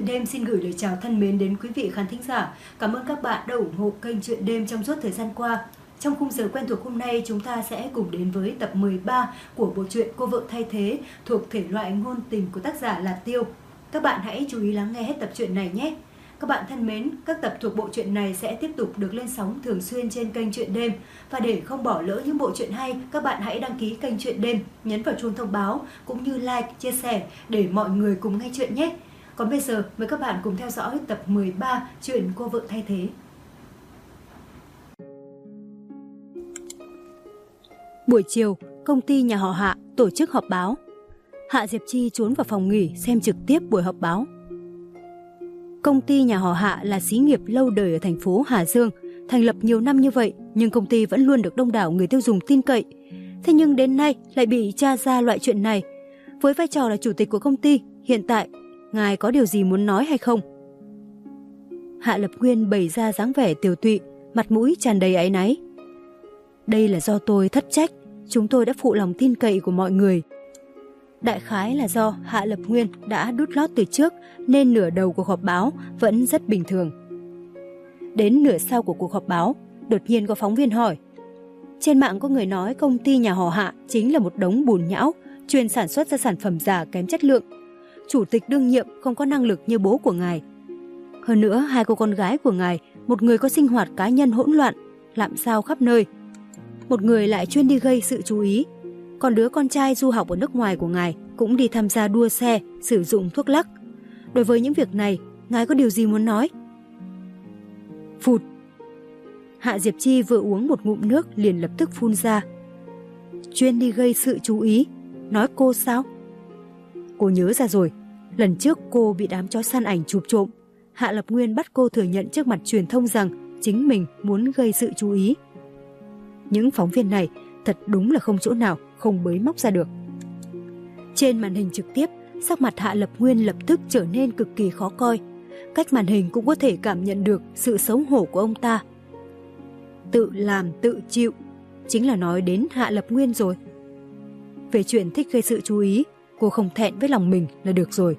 truyện đêm xin gửi lời chào thân mến đến quý vị khán thính giả. Cảm ơn các bạn đã ủng hộ kênh truyện đêm trong suốt thời gian qua. Trong khung giờ quen thuộc hôm nay, chúng ta sẽ cùng đến với tập 13 của bộ truyện Cô vợ thay thế thuộc thể loại ngôn tình của tác giả là Tiêu. Các bạn hãy chú ý lắng nghe hết tập truyện này nhé. Các bạn thân mến, các tập thuộc bộ truyện này sẽ tiếp tục được lên sóng thường xuyên trên kênh truyện đêm. Và để không bỏ lỡ những bộ truyện hay, các bạn hãy đăng ký kênh truyện đêm, nhấn vào chuông thông báo cũng như like, chia sẻ để mọi người cùng nghe truyện nhé. Còn bây giờ, mời các bạn cùng theo dõi tập 13 truyện Cô vợ thay thế. Buổi chiều, công ty nhà họ Hạ tổ chức họp báo. Hạ Diệp Chi trốn vào phòng nghỉ xem trực tiếp buổi họp báo. Công ty nhà họ Hạ là xí nghiệp lâu đời ở thành phố Hà Dương, thành lập nhiều năm như vậy nhưng công ty vẫn luôn được đông đảo người tiêu dùng tin cậy. Thế nhưng đến nay lại bị tra ra loại chuyện này. Với vai trò là chủ tịch của công ty, hiện tại ngài có điều gì muốn nói hay không? Hạ Lập Nguyên bày ra dáng vẻ tiều tụy, mặt mũi tràn đầy áy náy. Đây là do tôi thất trách, chúng tôi đã phụ lòng tin cậy của mọi người. Đại khái là do Hạ Lập Nguyên đã đút lót từ trước nên nửa đầu cuộc họp báo vẫn rất bình thường. Đến nửa sau của cuộc họp báo, đột nhiên có phóng viên hỏi. Trên mạng có người nói công ty nhà họ Hạ chính là một đống bùn nhão, chuyên sản xuất ra sản phẩm giả kém chất lượng. Chủ tịch đương nhiệm không có năng lực như bố của ngài. Hơn nữa, hai cô con gái của ngài, một người có sinh hoạt cá nhân hỗn loạn, lạm sao khắp nơi. Một người lại chuyên đi gây sự chú ý. Còn đứa con trai du học ở nước ngoài của ngài cũng đi tham gia đua xe, sử dụng thuốc lắc. Đối với những việc này, ngài có điều gì muốn nói? Phụt! Hạ Diệp Chi vừa uống một ngụm nước liền lập tức phun ra. Chuyên đi gây sự chú ý? Nói cô sao? Cô nhớ ra rồi, lần trước cô bị đám chó săn ảnh chụp trộm. Hạ Lập Nguyên bắt cô thừa nhận trước mặt truyền thông rằng chính mình muốn gây sự chú ý. Những phóng viên này thật đúng là không chỗ nào không bới móc ra được. Trên màn hình trực tiếp, sắc mặt Hạ Lập Nguyên lập tức trở nên cực kỳ khó coi. Cách màn hình cũng có thể cảm nhận được sự xấu hổ của ông ta. Tự làm tự chịu, chính là nói đến Hạ Lập Nguyên rồi. Về chuyện thích gây sự chú ý, cô không thẹn với lòng mình là được rồi.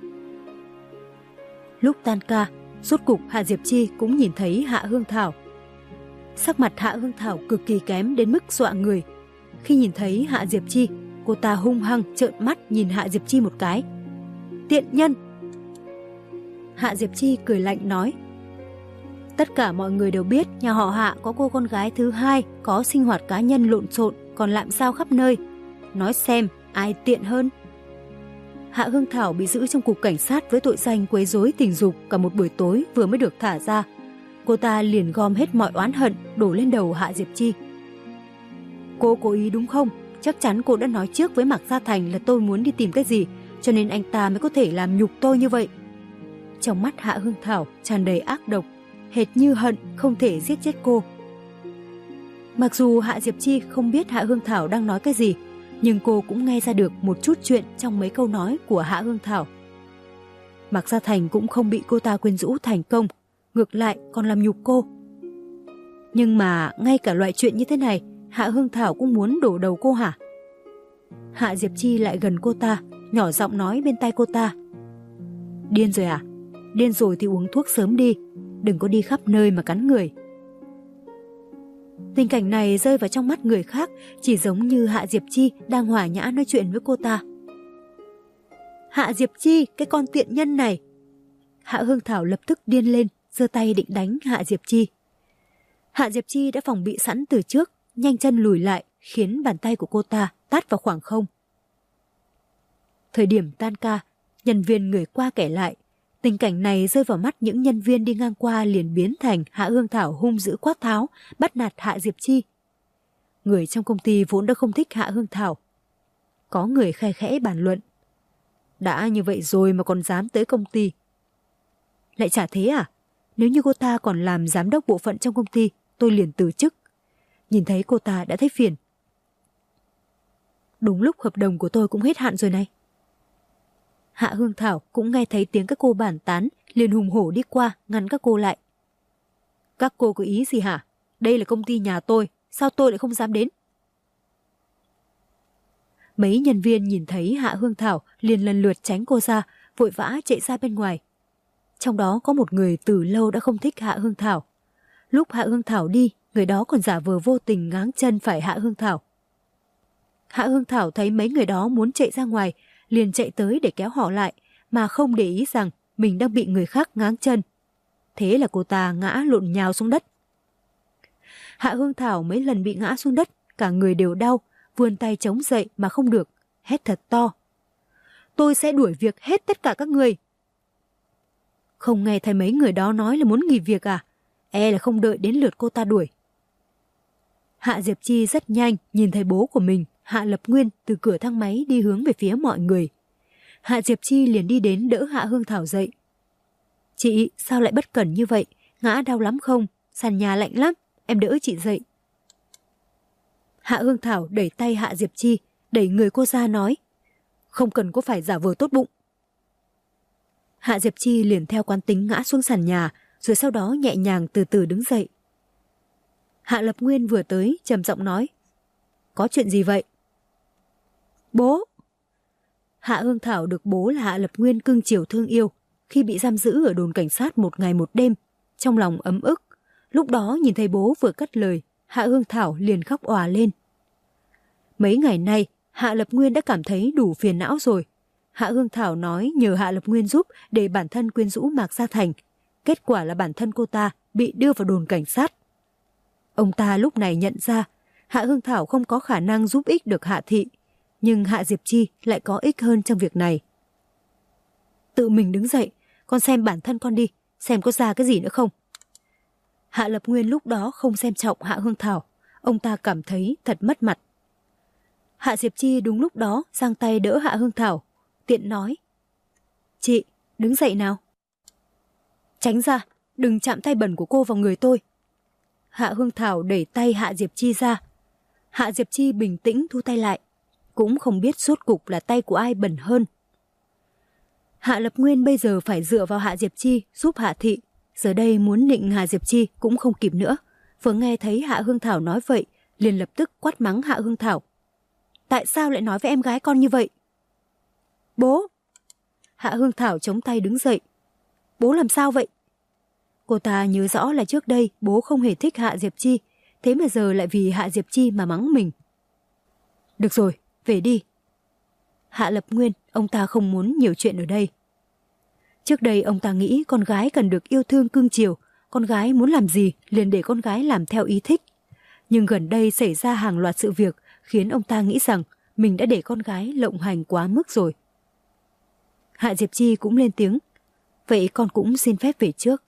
Lúc tan ca, rốt cục Hạ Diệp Chi cũng nhìn thấy Hạ Hương Thảo. Sắc mặt Hạ Hương Thảo cực kỳ kém đến mức dọa người. Khi nhìn thấy Hạ Diệp Chi, cô ta hung hăng trợn mắt nhìn Hạ Diệp Chi một cái. Tiện nhân! Hạ Diệp Chi cười lạnh nói. Tất cả mọi người đều biết nhà họ Hạ có cô con gái thứ hai có sinh hoạt cá nhân lộn xộn còn lạm sao khắp nơi. Nói xem ai tiện hơn. Hạ Hương Thảo bị giữ trong cục cảnh sát với tội danh quấy rối tình dục cả một buổi tối vừa mới được thả ra. Cô ta liền gom hết mọi oán hận đổ lên đầu Hạ Diệp Chi. Cô cố ý đúng không? Chắc chắn cô đã nói trước với Mạc Gia Thành là tôi muốn đi tìm cái gì, cho nên anh ta mới có thể làm nhục tôi như vậy. Trong mắt Hạ Hương Thảo tràn đầy ác độc, hệt như hận không thể giết chết cô. Mặc dù Hạ Diệp Chi không biết Hạ Hương Thảo đang nói cái gì, nhưng cô cũng nghe ra được một chút chuyện trong mấy câu nói của Hạ Hương Thảo. Mạc Gia Thành cũng không bị cô ta quyến rũ thành công, ngược lại còn làm nhục cô. Nhưng mà ngay cả loại chuyện như thế này, Hạ Hương Thảo cũng muốn đổ đầu cô hả? Hạ Diệp Chi lại gần cô ta, nhỏ giọng nói bên tai cô ta. Điên rồi à? Điên rồi thì uống thuốc sớm đi, đừng có đi khắp nơi mà cắn người. Tình cảnh này rơi vào trong mắt người khác chỉ giống như Hạ Diệp Chi đang hòa nhã nói chuyện với cô ta. Hạ Diệp Chi, cái con tiện nhân này! Hạ Hương Thảo lập tức điên lên, giơ tay định đánh Hạ Diệp Chi. Hạ Diệp Chi đã phòng bị sẵn từ trước, nhanh chân lùi lại, khiến bàn tay của cô ta tát vào khoảng không. Thời điểm tan ca, nhân viên người qua kẻ lại. Tình cảnh này rơi vào mắt những nhân viên đi ngang qua liền biến thành Hạ Hương Thảo hung dữ quát tháo, bắt nạt Hạ Diệp Chi. Người trong công ty vốn đã không thích Hạ Hương Thảo. Có người khe khẽ bàn luận. Đã như vậy rồi mà còn dám tới công ty. Lại chả thế à? Nếu như cô ta còn làm giám đốc bộ phận trong công ty, tôi liền từ chức. Nhìn thấy cô ta đã thấy phiền. Đúng lúc hợp đồng của tôi cũng hết hạn rồi này. Hạ Hương Thảo cũng nghe thấy tiếng các cô bàn tán, liền hùng hổ đi qua ngăn các cô lại. Các cô có ý gì hả? Đây là công ty nhà tôi, sao tôi lại không dám đến? Mấy nhân viên nhìn thấy Hạ Hương Thảo liền lần lượt tránh cô ra, vội vã chạy ra bên ngoài. trong đó có một người từ lâu đã không thích Hạ Hương Thảo. Lúc Hạ Hương Thảo đi, người đó còn giả vờ vô tình ngáng chân phải Hạ Hương Thảo. Hạ Hương Thảo thấy mấy người đó muốn chạy ra ngoài, liền chạy tới để kéo họ lại, mà không để ý rằng mình đang bị người khác ngáng chân. Thế là cô ta ngã lộn nhào xuống đất. Hạ Hương Thảo mấy lần bị ngã xuống đất, cả người đều đau, vươn tay chống dậy mà không được, hét thật to. Tôi sẽ đuổi việc hết tất cả các người. Không nghe thấy mấy người đó nói là muốn nghỉ việc à? E là không đợi đến lượt cô ta đuổi. Hạ Diệp Chi rất nhanh nhìn thấy bố của mình, Hạ Lập Nguyên, từ cửa thang máy đi hướng về phía mọi người. Hạ Diệp Chi liền đi đến đỡ Hạ Hương Thảo dậy. Chị, sao lại bất cẩn như vậy? Ngã đau lắm không? Sàn nhà lạnh lắm, em đỡ chị dậy. Hạ Hương Thảo đẩy tay Hạ Diệp Chi, đẩy người cô ra nói. Không cần có phải giả vờ tốt bụng. Hạ Diệp Chi liền theo quán tính ngã xuống sàn nhà, rồi sau đó nhẹ nhàng từ từ đứng dậy. Hạ Lập Nguyên vừa tới, trầm giọng nói. Có chuyện gì vậy? Bố! Hạ Hương Thảo được bố là Hạ Lập Nguyên cưng chiều thương yêu. Khi bị giam giữ ở đồn cảnh sát một ngày một đêm, trong lòng ấm ức. Lúc đó nhìn thấy bố vừa cất lời, Hạ Hương Thảo liền khóc òa lên. Mấy ngày nay, Hạ Lập Nguyên đã cảm thấy đủ phiền não rồi. Hạ Hương Thảo nói nhờ Hạ Lập Nguyên giúp để bản thân quyến rũ Mạc Gia Thành. Kết quả là bản thân cô ta bị đưa vào đồn cảnh sát. Ông ta lúc này nhận ra Hạ Hương Thảo không có khả năng giúp ích được Hạ Thị, nhưng Hạ Diệp Chi lại có ích hơn trong việc này. Tự mình đứng dậy, con xem bản thân con đi, xem có ra cái gì nữa không. Hạ Lập Nguyên lúc đó không xem trọng Hạ Hương Thảo, ông ta cảm thấy thật mất mặt. Hạ Diệp Chi đúng lúc đó giang tay đỡ Hạ Hương Thảo, tiện nói. Chị, đứng dậy nào. Tránh ra, đừng chạm tay bẩn của cô vào người tôi. Hạ Hương Thảo đẩy tay Hạ Diệp Chi ra. Hạ Diệp Chi bình tĩnh thu tay lại, cũng không biết rốt cục là tay của ai bẩn hơn. Hạ Lập Nguyên bây giờ phải dựa vào Hạ Diệp Chi giúp Hạ Thị. Giờ đây muốn nịnh Hạ Diệp Chi cũng không kịp nữa. Vừa nghe thấy Hạ Hương Thảo nói vậy, liền lập tức quát mắng Hạ Hương Thảo. Tại sao lại nói với em gái con như vậy? Bố! Hạ Hương Thảo chống tay đứng dậy. Bố làm sao vậy? Cô ta nhớ rõ là trước đây bố không hề thích Hạ Diệp Chi, thế mà giờ lại vì Hạ Diệp Chi mà mắng mình. Được rồi, về đi. Hạ Lập Nguyên, ông ta không muốn nhiều chuyện ở đây. Trước đây ông ta nghĩ con gái cần được yêu thương cưng chiều, con gái muốn làm gì liền để con gái làm theo ý thích. Nhưng gần đây xảy ra hàng loạt sự việc khiến ông ta nghĩ rằng mình đã để con gái lộng hành quá mức rồi. Hạ Diệp Chi cũng lên tiếng. Vậy con cũng xin phép về trước.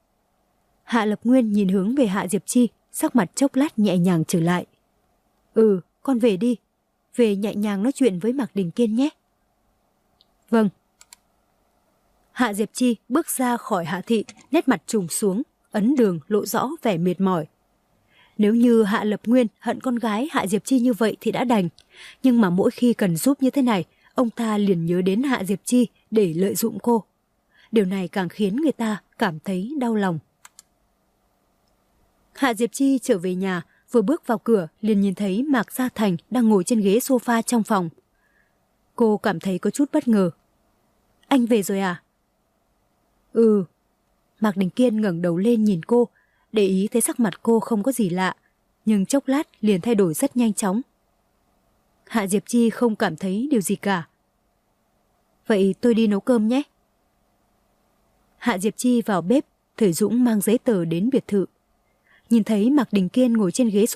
Hạ Lập Nguyên nhìn hướng về Hạ Diệp Chi, sắc mặt chốc lát nhẹ nhàng trở lại. Ừ, con về đi. Về nhẹ nhàng nói chuyện với Mạc Đình Kiên nhé. Vâng. Hạ Diệp Chi bước ra khỏi Hạ Thị, nét mặt trùng xuống, ấn đường lộ rõ vẻ mệt mỏi. Nếu như Hạ Lập Nguyên hận con gái Hạ Diệp Chi như vậy thì đã đành. Nhưng mà mỗi khi cần giúp như thế này, ông ta liền nhớ đến Hạ Diệp Chi để lợi dụng cô. Điều này càng khiến người ta cảm thấy đau lòng. Hạ Diệp Chi trở về nhà, vừa bước vào cửa liền nhìn thấy Mạc Gia Thành đang ngồi trên ghế sofa trong phòng. Cô cảm thấy có chút bất ngờ. Anh về rồi à? Ừ. Mạc Đình Kiên ngẩng đầu lên nhìn cô, để ý thấy sắc mặt cô không có gì lạ, nhưng chốc lát liền thay đổi rất nhanh chóng. Hạ Diệp Chi không cảm thấy điều gì cả. Vậy tôi đi nấu cơm nhé. Hạ Diệp Chi vào bếp, Thời Dũng mang giấy tờ đến biệt thự. Nhìn thấy Mạc Đình Kiên ngồi trên ghế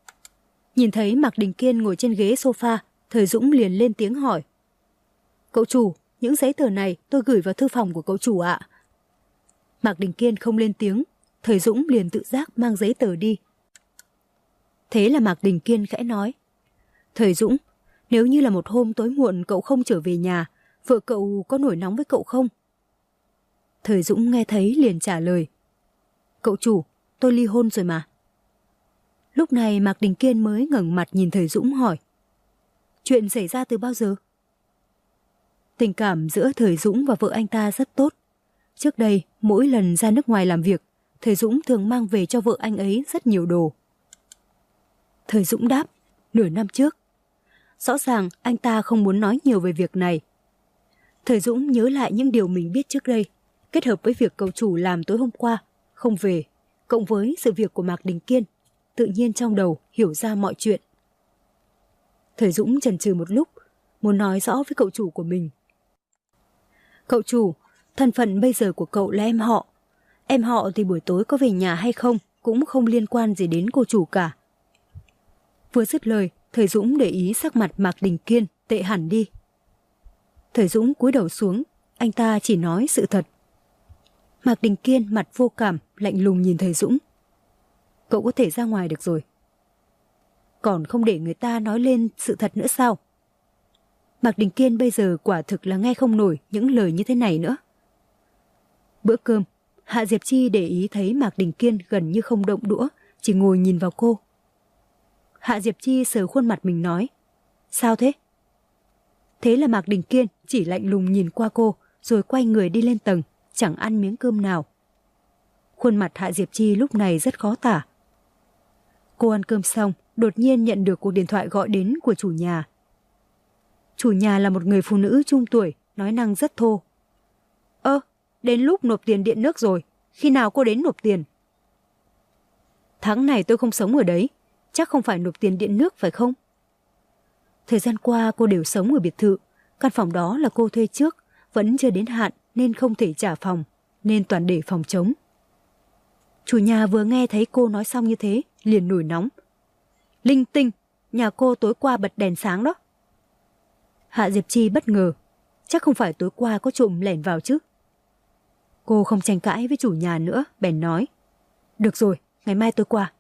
sofa, Thời Dũng liền lên tiếng hỏi. Cậu chủ, những giấy tờ này tôi gửi vào thư phòng của cậu chủ ạ. Mạc Đình Kiên không lên tiếng, Thời Dũng liền tự giác mang giấy tờ đi. Thế là Mạc Đình Kiên khẽ nói. Thời Dũng, nếu như là một hôm tối muộn cậu không trở về nhà, vợ cậu có nổi nóng với cậu không? Thời Dũng nghe thấy liền trả lời. Cậu chủ, tôi ly hôn rồi mà. Lúc này Mạc Đình Kiên mới ngẩng mặt nhìn Thời Dũng hỏi. Chuyện xảy ra từ bao giờ? Tình cảm giữa Thời Dũng và vợ anh ta rất tốt. Trước đây, mỗi lần ra nước ngoài làm việc, Thời Dũng thường mang về cho vợ anh ấy rất nhiều đồ. Thời Dũng đáp, nửa năm trước. Rõ ràng anh ta không muốn nói nhiều về việc này. Thời Dũng nhớ lại những điều mình biết trước đây. kết hợp với việc cậu chủ làm tối hôm qua không về, cộng với sự việc của Mạc Đình Kiên, tự nhiên trong đầu hiểu ra mọi chuyện. Thời Dũng chần chừ một lúc, muốn nói rõ với cậu chủ của mình. Cậu chủ, thân phận bây giờ của cậu là em họ. Em họ thì buổi tối có về nhà hay không cũng không liên quan gì đến cô chủ cả. Vừa dứt lời, Thời Dũng để ý sắc mặt Mạc Đình Kiên tệ hẳn đi. Thời Dũng cúi đầu xuống, anh ta chỉ nói sự thật. Mạc Đình Kiên mặt vô cảm, lạnh lùng nhìn Thời Dũng. Cậu có thể ra ngoài được rồi. Còn không để người ta nói lên sự thật nữa sao? Mạc Đình Kiên bây giờ quả thực là nghe không nổi những lời như thế này nữa. Bữa cơm, Hạ Diệp Chi để ý thấy Mạc Đình Kiên gần như không động đũa, chỉ ngồi nhìn vào cô. Hạ Diệp Chi sờ khuôn mặt mình nói, sao thế? Thế là Mạc Đình Kiên chỉ lạnh lùng nhìn qua cô, rồi quay người đi lên tầng, chẳng ăn miếng cơm nào. Khuôn mặt Hạ Diệp Chi lúc này rất khó tả. Cô ăn cơm xong, đột nhiên nhận được cuộc điện thoại gọi đến của chủ nhà. Chủ nhà là một người phụ nữ trung tuổi, nói năng rất thô. Đến lúc nộp tiền điện nước rồi, khi nào cô đến nộp tiền? Tháng này tôi không sống ở đấy, chắc không phải nộp tiền điện nước phải không? Thời gian qua cô đều sống ở biệt thự, căn phòng đó là cô thuê trước, vẫn chưa đến hạn nên không thể trả phòng, nên toàn để phòng trống. Chủ nhà vừa nghe thấy cô nói xong như thế, liền nổi nóng. Linh tinh, nhà cô tối qua bật đèn sáng đó. Hạ Diệp Chi bất ngờ, chắc không phải tối qua có trộm lẻn vào chứ? Cô không tranh cãi với chủ nhà nữa, bèn nói. Được rồi, ngày mai tôi qua.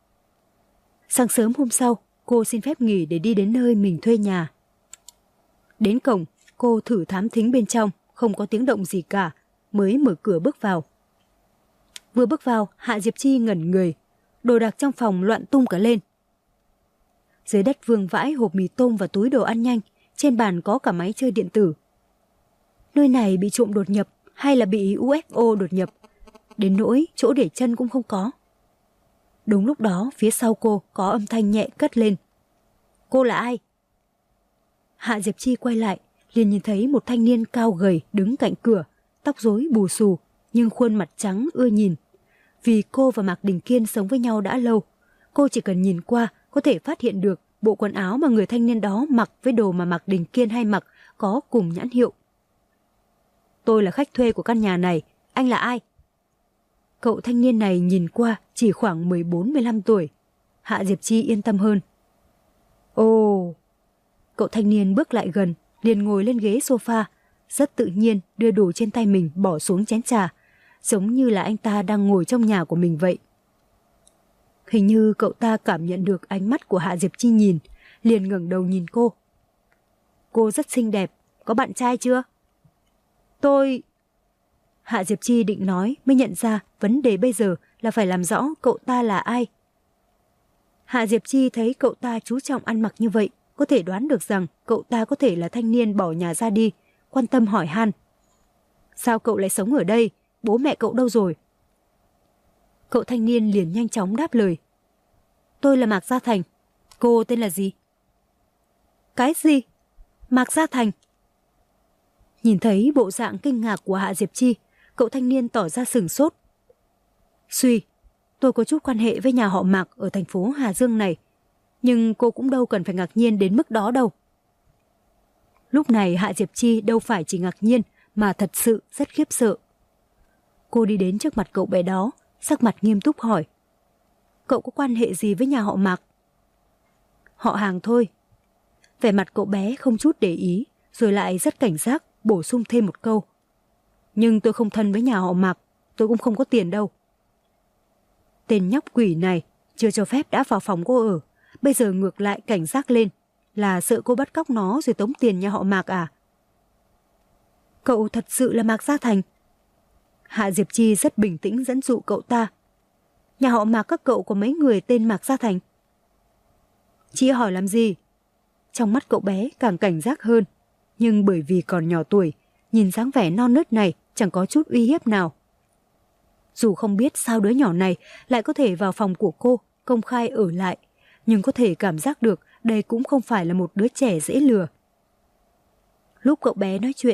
Sáng sớm hôm sau, cô xin phép nghỉ để đi đến nơi mình thuê nhà. Đến cổng, cô thử thám thính bên trong, không có tiếng động gì cả, mới mở cửa bước vào. Vừa bước vào, Hạ Diệp Chi ngẩn người, đồ đạc trong phòng loạn tung cả lên. Dưới đất vương vãi hộp mì tôm và túi đồ ăn nhanh, trên bàn có cả máy chơi điện tử. Nơi này bị trộm đột nhập hay là bị UFO đột nhập, đến nỗi chỗ để chân cũng không có. Đúng lúc đó, phía sau cô có âm thanh nhẹ cất lên. Cô là ai? Hạ Diệp Chi quay lại, liền nhìn thấy một thanh niên cao gầy đứng cạnh cửa, tóc rối bù xù, nhưng khuôn mặt trắng ưa nhìn. Vì cô và Mạc Đình Kiên sống với nhau đã lâu, cô chỉ cần nhìn qua có thể phát hiện được bộ quần áo mà người thanh niên đó mặc với đồ mà Mạc Đình Kiên hay mặc có cùng nhãn hiệu. Tôi là khách thuê của căn nhà này, anh là ai? Cậu thanh niên này nhìn qua chỉ khoảng 14-15 tuổi. Hạ Diệp Chi yên tâm hơn. Ồ! Cậu thanh niên bước lại gần, liền ngồi lên ghế sofa, rất tự nhiên đưa đồ trên tay mình bỏ xuống chén trà, giống như là anh ta đang ngồi trong nhà của mình vậy. Hình như cậu ta cảm nhận được ánh mắt của Hạ Diệp Chi nhìn, liền ngẩng đầu nhìn cô. Cô rất xinh đẹp, có bạn trai chưa? Tôi... Hạ Diệp Chi định nói mới nhận ra vấn đề bây giờ là phải làm rõ cậu ta là ai. Hạ Diệp Chi thấy cậu ta chú trọng ăn mặc như vậy, có thể đoán được rằng cậu ta có thể là thanh niên bỏ nhà ra đi, quan tâm hỏi han. Sao cậu lại sống ở đây? Bố mẹ cậu đâu rồi? Cậu thanh niên liền nhanh chóng đáp lời. Tôi là Mạc Gia Thành. Cô tên là gì? Cái gì? Mạc Gia Thành? Nhìn thấy bộ dạng kinh ngạc của Hạ Diệp Chi, cậu thanh niên tỏ ra sửng sốt. Suy, tôi có chút quan hệ với nhà họ Mạc ở thành phố Hà Dương này, nhưng cô cũng đâu cần phải ngạc nhiên đến mức đó đâu. Lúc này Hạ Diệp Chi đâu phải chỉ ngạc nhiên mà thật sự rất khiếp sợ. Cô đi đến trước mặt cậu bé đó, sắc mặt nghiêm túc hỏi. Cậu có quan hệ gì với nhà họ Mạc? Họ hàng thôi. Vẻ mặt cậu bé không chút để ý, rồi lại rất cảnh giác, bổ sung thêm một câu. Nhưng tôi không thân với nhà họ Mạc, tôi cũng không có tiền đâu. Tên nhóc quỷ này chưa cho phép đã vào phòng cô ở, bây giờ ngược lại cảnh giác lên, là sợ cô bắt cóc nó rồi tống tiền nhà họ Mạc à? Cậu thật sự là Mạc Gia Thành? Hạ Diệp Chi rất bình tĩnh dẫn dụ cậu ta. Nhà họ Mạc các cậu có mấy người tên Mạc Gia Thành? Chị hỏi làm gì? Trong mắt cậu bé càng cảnh giác hơn, nhưng bởi vì còn nhỏ tuổi, nhìn dáng vẻ non nớt này chẳng có chút uy hiếp nào. Dù không biết sao đứa nhỏ này lại có thể vào phòng của cô, công khai ở lại, nhưng có thể cảm giác được đây cũng không phải là một đứa trẻ dễ lừa. Lúc cậu bé nói chuyện,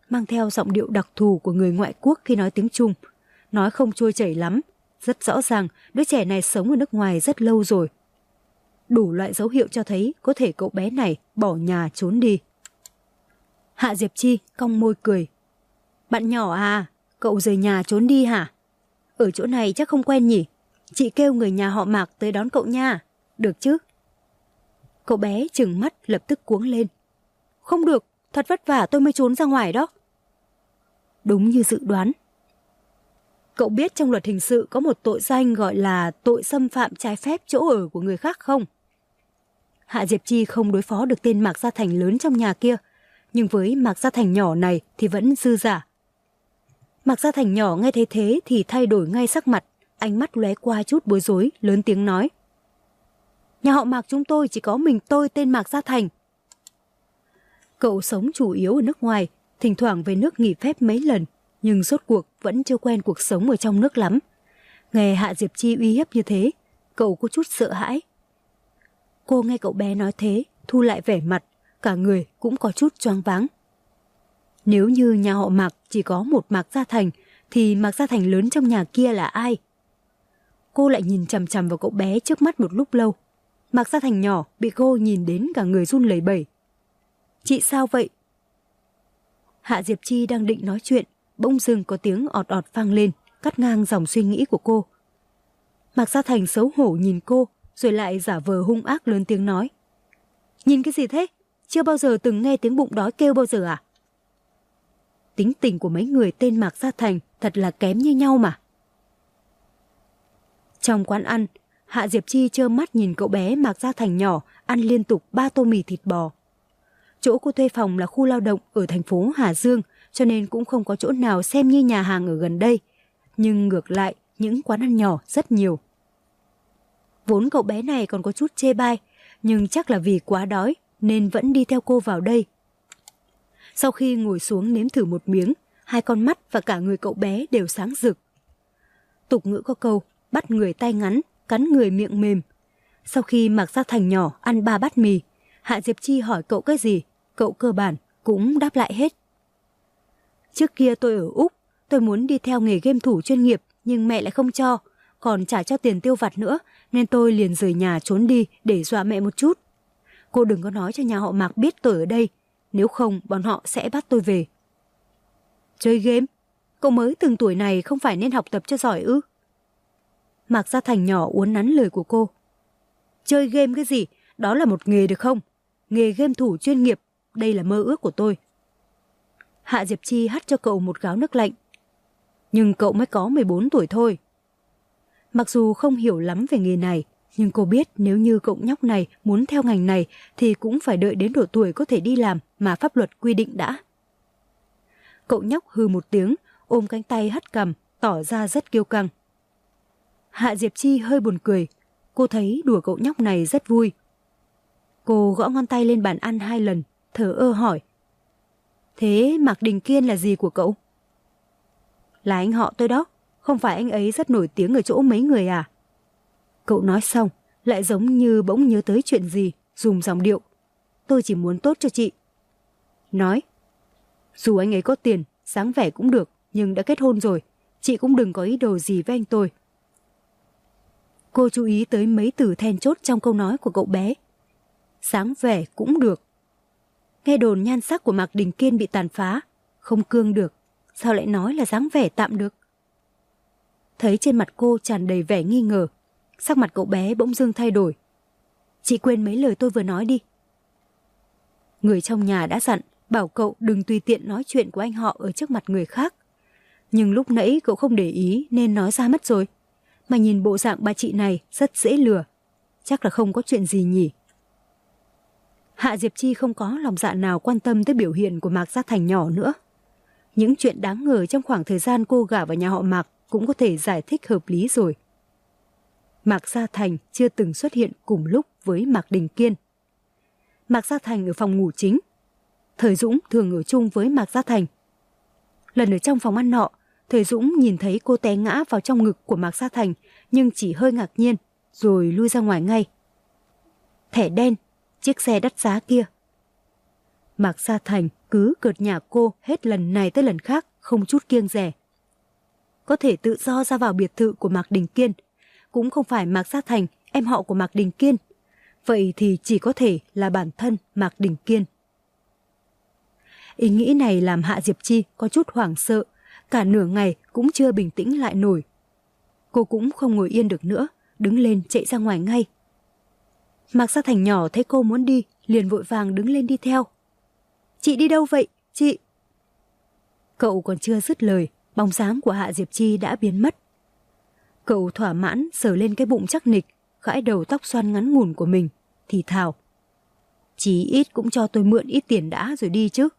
mang theo giọng điệu đặc thù của người ngoại quốc khi nói tiếng Trung. Nói không trôi chảy lắm, rất rõ ràng đứa trẻ này sống ở nước ngoài rất lâu rồi. Đủ loại dấu hiệu cho thấy có thể cậu bé này bỏ nhà trốn đi. Hạ Diệp Chi cong môi cười. Bạn nhỏ à, cậu rời nhà trốn đi hả? Ở chỗ này chắc không quen nhỉ? Chị kêu người nhà họ Mạc tới đón cậu nha. Được chứ? Cậu bé trừng mắt lập tức cuống lên. Không được, thật vất vả tôi mới trốn ra ngoài đó. Đúng như dự đoán. Cậu biết trong luật hình sự có một tội danh gọi là tội xâm phạm trái phép chỗ ở của người khác không? Hạ Diệp Chi không đối phó được tên Mạc Gia Thành lớn trong nhà kia, nhưng với Mạc Gia Thành nhỏ này thì vẫn dư giả. Mạc Gia Thành nhỏ nghe thấy thế thì thay đổi ngay sắc mặt, ánh mắt lóe qua chút bối rối, lớn tiếng nói. Nhà họ Mạc chúng tôi chỉ có mình tôi tên Mạc Gia Thành. Cậu sống chủ yếu ở nước ngoài, thỉnh thoảng về nước nghỉ phép mấy lần, nhưng rốt cuộc vẫn chưa quen cuộc sống ở trong nước lắm. Nghe Hạ Diệp Chi uy hiếp như thế, cậu có chút sợ hãi. Cô nghe cậu bé nói thế, thu lại vẻ mặt, cả người cũng có chút choáng váng. Nếu như nhà họ Mạc chỉ có một Mạc Gia Thành, thì Mạc Gia Thành lớn trong nhà kia là ai? Cô lại nhìn chằm chằm vào cậu bé trước mắt một lúc lâu. Mạc Gia Thành nhỏ bị cô nhìn đến cả người run lẩy bẩy. Chị sao vậy? Hạ Diệp Chi đang định nói chuyện, bỗng dưng có tiếng ọt ọt vang lên, cắt ngang dòng suy nghĩ của cô. Mạc Gia Thành xấu hổ nhìn cô, rồi lại giả vờ hung ác lớn tiếng nói. Nhìn cái gì thế? Chưa bao giờ từng nghe tiếng bụng đói kêu bao giờ à? Tính tình của mấy người tên Mạc Gia Thành thật là kém như nhau mà. Trong quán ăn, Hạ Diệp Chi trơ mắt nhìn cậu bé Mạc Gia Thành nhỏ ăn liên tục 3 tô mì thịt bò. Chỗ cô thuê phòng là khu lao động ở thành phố Hà Dương, cho nên cũng không có chỗ nào xem như nhà hàng ở gần đây. Nhưng ngược lại, những quán ăn nhỏ rất nhiều. Vốn cậu bé này còn có chút chê bai, nhưng chắc là vì quá đói nên vẫn đi theo cô vào đây. Sau khi ngồi xuống nếm thử một miếng, hai con mắt và cả người cậu bé đều sáng rực. Tục ngữ có câu, bắt người tay ngắn, cắn người miệng mềm. Sau khi Mạc Gia Thành nhỏ ăn 3 bát mì, Hạ Diệp Chi hỏi cậu cái gì, cậu cơ bản cũng đáp lại hết. Trước kia tôi ở Úc, tôi muốn đi theo nghề game thủ chuyên nghiệp nhưng mẹ lại không cho, còn trả cho tiền tiêu vặt nữa, nên tôi liền rời nhà trốn đi để dọa mẹ một chút. Cô đừng có nói cho nhà họ Mạc biết tôi ở đây, nếu không bọn họ sẽ bắt tôi về. Chơi game? Cậu mới từng tuổi này không phải nên học tập cho giỏi ư? Mạc Gia Thành nhỏ uốn nắn lời của cô. Chơi game cái gì? Đó là một nghề được không? Nghề game thủ chuyên nghiệp, đây là mơ ước của tôi. Hạ Diệp Chi hắt cho cậu một gáo nước lạnh. Nhưng cậu mới có 14 tuổi thôi. Mặc dù không hiểu lắm về nghề này, nhưng cô biết nếu như cậu nhóc này muốn theo ngành này thì cũng phải đợi đến độ tuổi có thể đi làm mà pháp luật quy định đã. Cậu nhóc hừ một tiếng, ôm cánh tay hất cằm, tỏ ra rất kiêu căng. Hạ Diệp Chi hơi buồn cười, cô thấy đùa cậu nhóc này rất vui. Cô gõ ngón tay lên bàn ăn 2 lần, thở ơ hỏi. Thế Mạc Đình Kiên là gì của cậu? Là anh họ tôi đó, không phải anh ấy rất nổi tiếng ở chỗ mấy người à? Cậu nói xong, lại giống như bỗng nhớ tới chuyện gì, dùng giọng điệu. Tôi chỉ muốn tốt cho chị. Nói, dù anh ấy có tiền, sáng vẻ cũng được, nhưng đã kết hôn rồi, chị cũng đừng có ý đồ gì với anh tôi. Cô chú ý tới mấy từ then chốt trong câu nói của cậu bé. Sáng vẻ cũng được. Nghe đồn nhan sắc của Mạc Đình Kiên bị tàn phá, không cương được, sao lại nói là dáng vẻ tạm được? Thấy trên mặt cô tràn đầy vẻ nghi ngờ, sắc mặt cậu bé bỗng dưng thay đổi. Chị quên mấy lời tôi vừa nói đi. Người trong nhà đã dặn, bảo cậu đừng tùy tiện nói chuyện của anh họ ở trước mặt người khác. Nhưng lúc nãy cậu không để ý nên nói ra mất rồi. Mà nhìn bộ dạng bà chị này rất dễ lừa. Chắc là không có chuyện gì nhỉ. Hạ Diệp Chi không có lòng dạ nào quan tâm tới biểu hiện của Mạc Gia Thành nhỏ nữa. Những chuyện đáng ngờ trong khoảng thời gian cô gả vào nhà họ Mạc cũng có thể giải thích hợp lý rồi. Mạc Gia Thành chưa từng xuất hiện cùng lúc với Mạc Đình Kiên. Mạc Gia Thành ở phòng ngủ chính. Thời Dũng thường ở chung với Mạc Gia Thành. Lần ở trong phòng ăn nọ, Thời Dũng nhìn thấy cô té ngã vào trong ngực của Mạc Gia Thành, nhưng chỉ hơi ngạc nhiên, rồi lui ra ngoài ngay. Thẻ đen, chiếc xe đắt giá kia. Mạc Gia Thành cứ cợt nhả cô hết lần này tới lần khác, không chút kiêng dè. Có thể tự do ra vào biệt thự của Mạc Đình Kiên, cũng không phải Mạc Gia Thành, em họ của Mạc Đình Kiên. Vậy thì chỉ có thể là bản thân Mạc Đình Kiên. Ý nghĩ này làm Hạ Diệp Chi có chút hoảng sợ, cả nửa ngày cũng chưa bình tĩnh lại nổi. Cô cũng không ngồi yên được nữa, đứng lên chạy ra ngoài ngay. Mạc Gia Thành nhỏ thấy cô muốn đi, liền vội vàng đứng lên đi theo. Chị đi đâu vậy, chị? Cậu còn chưa dứt lời, bóng dáng của Hạ Diệp Chi đã biến mất. Cậu thỏa mãn sờ lên cái bụng chắc nịch, gãi đầu tóc xoăn ngắn ngủn của mình, thì thào. Chí ít cũng cho tôi mượn ít tiền đã rồi đi chứ.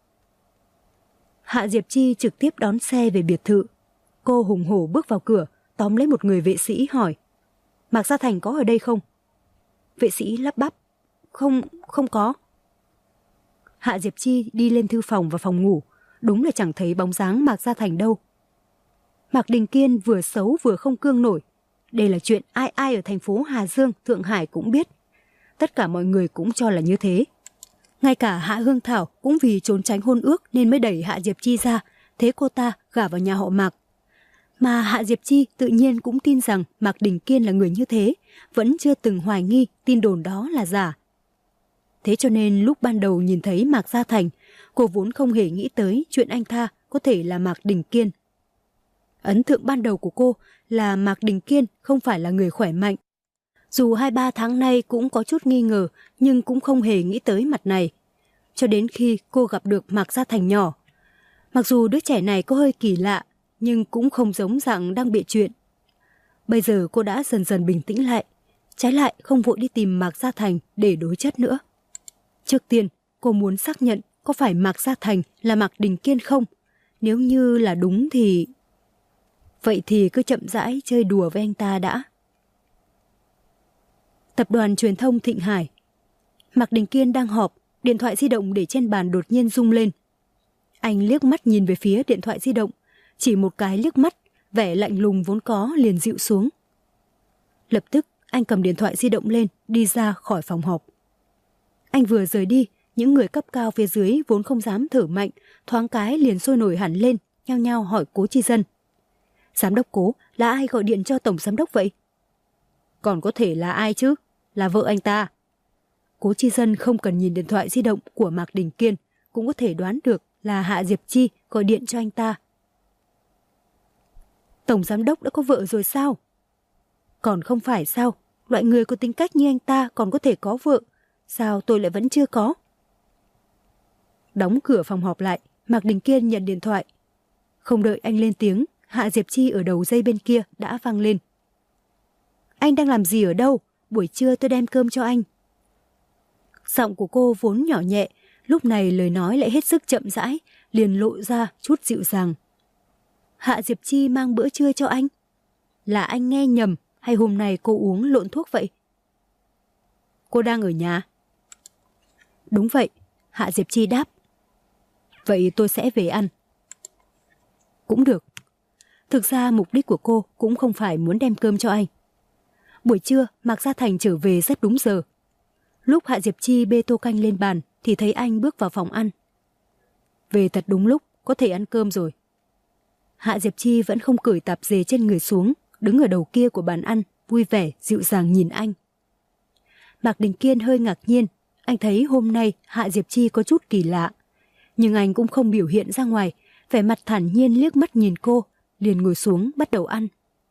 Hạ Diệp Chi trực tiếp đón xe về biệt thự. Cô hùng hổ bước vào cửa, tóm lấy một người vệ sĩ hỏi. Mạc Gia Thành có ở đây không? Vệ sĩ lắp bắp. Không có. Hạ Diệp Chi đi lên thư phòng và phòng ngủ, đúng là chẳng thấy bóng dáng Mạc Gia Thành đâu. Mạc Đình Kiên vừa xấu vừa không cương nổi. Đây là chuyện ai ai ở thành phố Hà Dương, Thượng Hải cũng biết. Tất cả mọi người cũng cho là như thế. Ngay cả Hạ Hương Thảo cũng vì trốn tránh hôn ước nên mới đẩy Hạ Diệp Chi ra, thế cô ta gả vào nhà họ Mạc. Mà Hạ Diệp Chi tự nhiên cũng tin rằng Mạc Đình Kiên là người như thế, vẫn chưa từng hoài nghi tin đồn đó là giả. Thế cho nên lúc ban đầu nhìn thấy Mạc Gia Thành, cô vốn không hề nghĩ tới chuyện anh ta có thể là Mạc Đình Kiên. Ấn tượng ban đầu của cô là Mạc Đình Kiên không phải là người khỏe mạnh. Dù 2-3 tháng nay cũng có chút nghi ngờ, nhưng cũng không hề nghĩ tới mặt này. Cho đến khi cô gặp được Mạc Gia Thành nhỏ. Mặc dù đứa trẻ này có hơi kỳ lạ, nhưng cũng không giống dạng đang bịa chuyện. Bây giờ cô đã dần dần bình tĩnh lại, trái lại không vội đi tìm Mạc Gia Thành để đối chất nữa. Trước tiên, cô muốn xác nhận có phải Mạc Gia Thành là Mạc Đình Kiên không? Nếu như là đúng thì... Vậy thì cứ chậm rãi chơi đùa với anh ta đã. Tập đoàn truyền thông Thịnh Hải. Mạc Đình Kiên đang họp, điện thoại di động để trên bàn đột nhiên rung lên. Anh liếc mắt nhìn về phía điện thoại di động, chỉ một cái liếc mắt, vẻ lạnh lùng vốn có liền dịu xuống. Lập tức anh cầm điện thoại di động lên, đi ra khỏi phòng họp. Anh vừa rời đi, những người cấp cao phía dưới vốn không dám thở mạnh, thoáng cái liền sôi nổi hẳn lên, nhao nhao hỏi Cố Chi Dân. Giám đốc Cố, là ai gọi điện cho tổng giám đốc vậy? Còn có thể là ai chứ? Là vợ anh ta. Cố Chi Dân không cần nhìn điện thoại di động của Mạc Đình Kiên, cũng có thể đoán được là Hạ Diệp Chi gọi điện cho anh ta. Tổng giám đốc đã có vợ rồi sao? Còn không phải sao? Loại người có tính cách như anh ta còn có thể có vợ. Sao tôi lại vẫn chưa có? Đóng cửa phòng họp lại, Mạc Đình Kiên nhận điện thoại. Không đợi anh lên tiếng, Hạ Diệp Chi ở đầu dây bên kia đã vang lên. Anh đang làm gì ở đâu? Buổi trưa tôi đem cơm cho anh. Giọng của cô vốn nhỏ nhẹ, lúc này lời nói lại hết sức chậm rãi, liền lộ ra chút dịu dàng. Hạ Diệp Chi mang bữa trưa cho anh? Là anh nghe nhầm hay hôm nay cô uống lộn thuốc vậy? Cô đang ở nhà? Đúng vậy, Hạ Diệp Chi đáp. Vậy tôi sẽ về ăn. Cũng được. Thực ra mục đích của cô cũng không phải muốn đem cơm cho anh. Buổi trưa Mạc Gia Thành trở về rất đúng giờ. Lúc Hạ Diệp Chi bê tô canh lên bàn thì thấy anh bước vào phòng ăn. Về thật đúng lúc, có thể ăn cơm rồi. Hạ Diệp Chi vẫn không cởi tạp dề trên người xuống, đứng ở đầu kia của bàn ăn, vui vẻ, dịu dàng nhìn anh. Mạc Đình Kiên hơi ngạc nhiên, anh thấy hôm nay Hạ Diệp Chi có chút kỳ lạ. Nhưng anh cũng không biểu hiện ra ngoài, vẻ mặt thản nhiên liếc mắt nhìn cô, liền ngồi xuống bắt đầu ăn.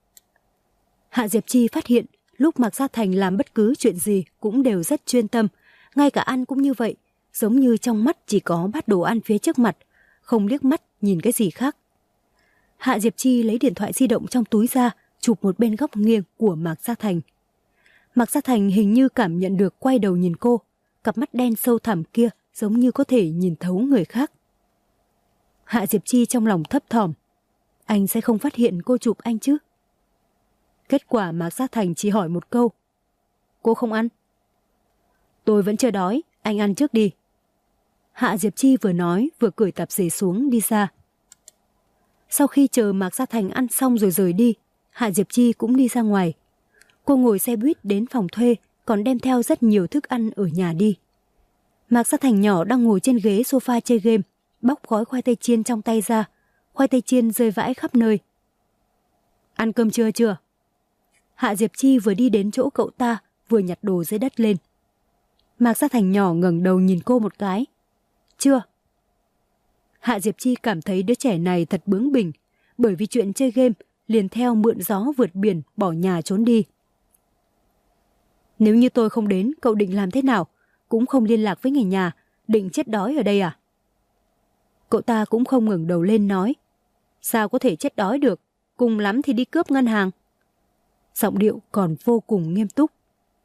Hạ Diệp Chi phát hiện lúc Mạc Gia Thành làm bất cứ chuyện gì cũng đều rất chuyên tâm, ngay cả ăn cũng như vậy, giống như trong mắt chỉ có bát đồ ăn phía trước mặt, không liếc mắt nhìn cái gì khác. Hạ Diệp Chi lấy điện thoại di động trong túi ra, chụp một bên góc nghiêng của Mạc Gia Thành. Mạc Gia Thành hình như cảm nhận được, quay đầu nhìn cô, cặp mắt đen sâu thẳm kia giống như có thể nhìn thấu người khác. Hạ Diệp Chi trong lòng thấp thỏm, anh sẽ không phát hiện cô chụp anh chứ? Kết quả Mạc Gia Thành chỉ hỏi một câu. Cô không ăn? Tôi vẫn chưa đói, anh ăn trước đi. Hạ Diệp Chi vừa nói vừa cởi tạp dề xuống đi ra. Sau khi chờ Mạc Gia Thành ăn xong rồi rời đi, Hạ Diệp Chi cũng đi ra ngoài. Cô ngồi xe buýt đến phòng thuê, còn đem theo rất nhiều thức ăn ở nhà đi. Mạc Gia Thành nhỏ đang ngồi trên ghế sofa chơi game, bóc gói khoai tây chiên trong tay ra. Khoai tây chiên rơi vãi khắp nơi. Ăn cơm trưa chưa? Hạ Diệp Chi vừa đi đến chỗ cậu ta, vừa nhặt đồ dưới đất lên. Mạc Gia Thành nhỏ ngẩng đầu nhìn cô một cái. Chưa. Hạ Diệp Chi cảm thấy đứa trẻ này thật bướng bỉnh, bởi vì chuyện chơi game liền theo mượn gió vượt biển bỏ nhà trốn đi. Nếu như tôi không đến, cậu định làm thế nào? Cũng không liên lạc với người nhà, định chết đói ở đây à? Cậu ta cũng không ngẩng đầu lên nói. Sao có thể chết đói được, cùng lắm thì đi cướp ngân hàng. Giọng điệu còn vô cùng nghiêm túc.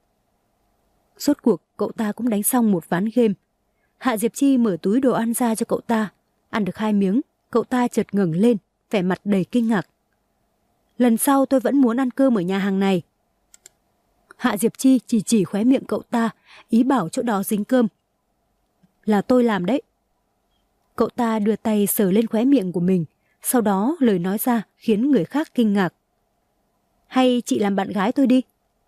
Rốt cuộc cậu ta cũng đánh xong một ván game. Hạ Diệp Chi mở túi đồ ăn ra cho cậu ta. Ăn được 2 miếng, cậu ta chợt ngẩng lên, vẻ mặt đầy kinh ngạc. Lần sau tôi vẫn muốn ăn cơm ở nhà hàng này. Hạ Diệp Chi chỉ khóe miệng cậu ta, ý bảo chỗ đó dính cơm. Là tôi làm đấy. Cậu ta đưa tay sờ lên khóe miệng của mình, sau đó lời nói ra khiến người khác kinh ngạc. Hay chị làm bạn gái tôi đi.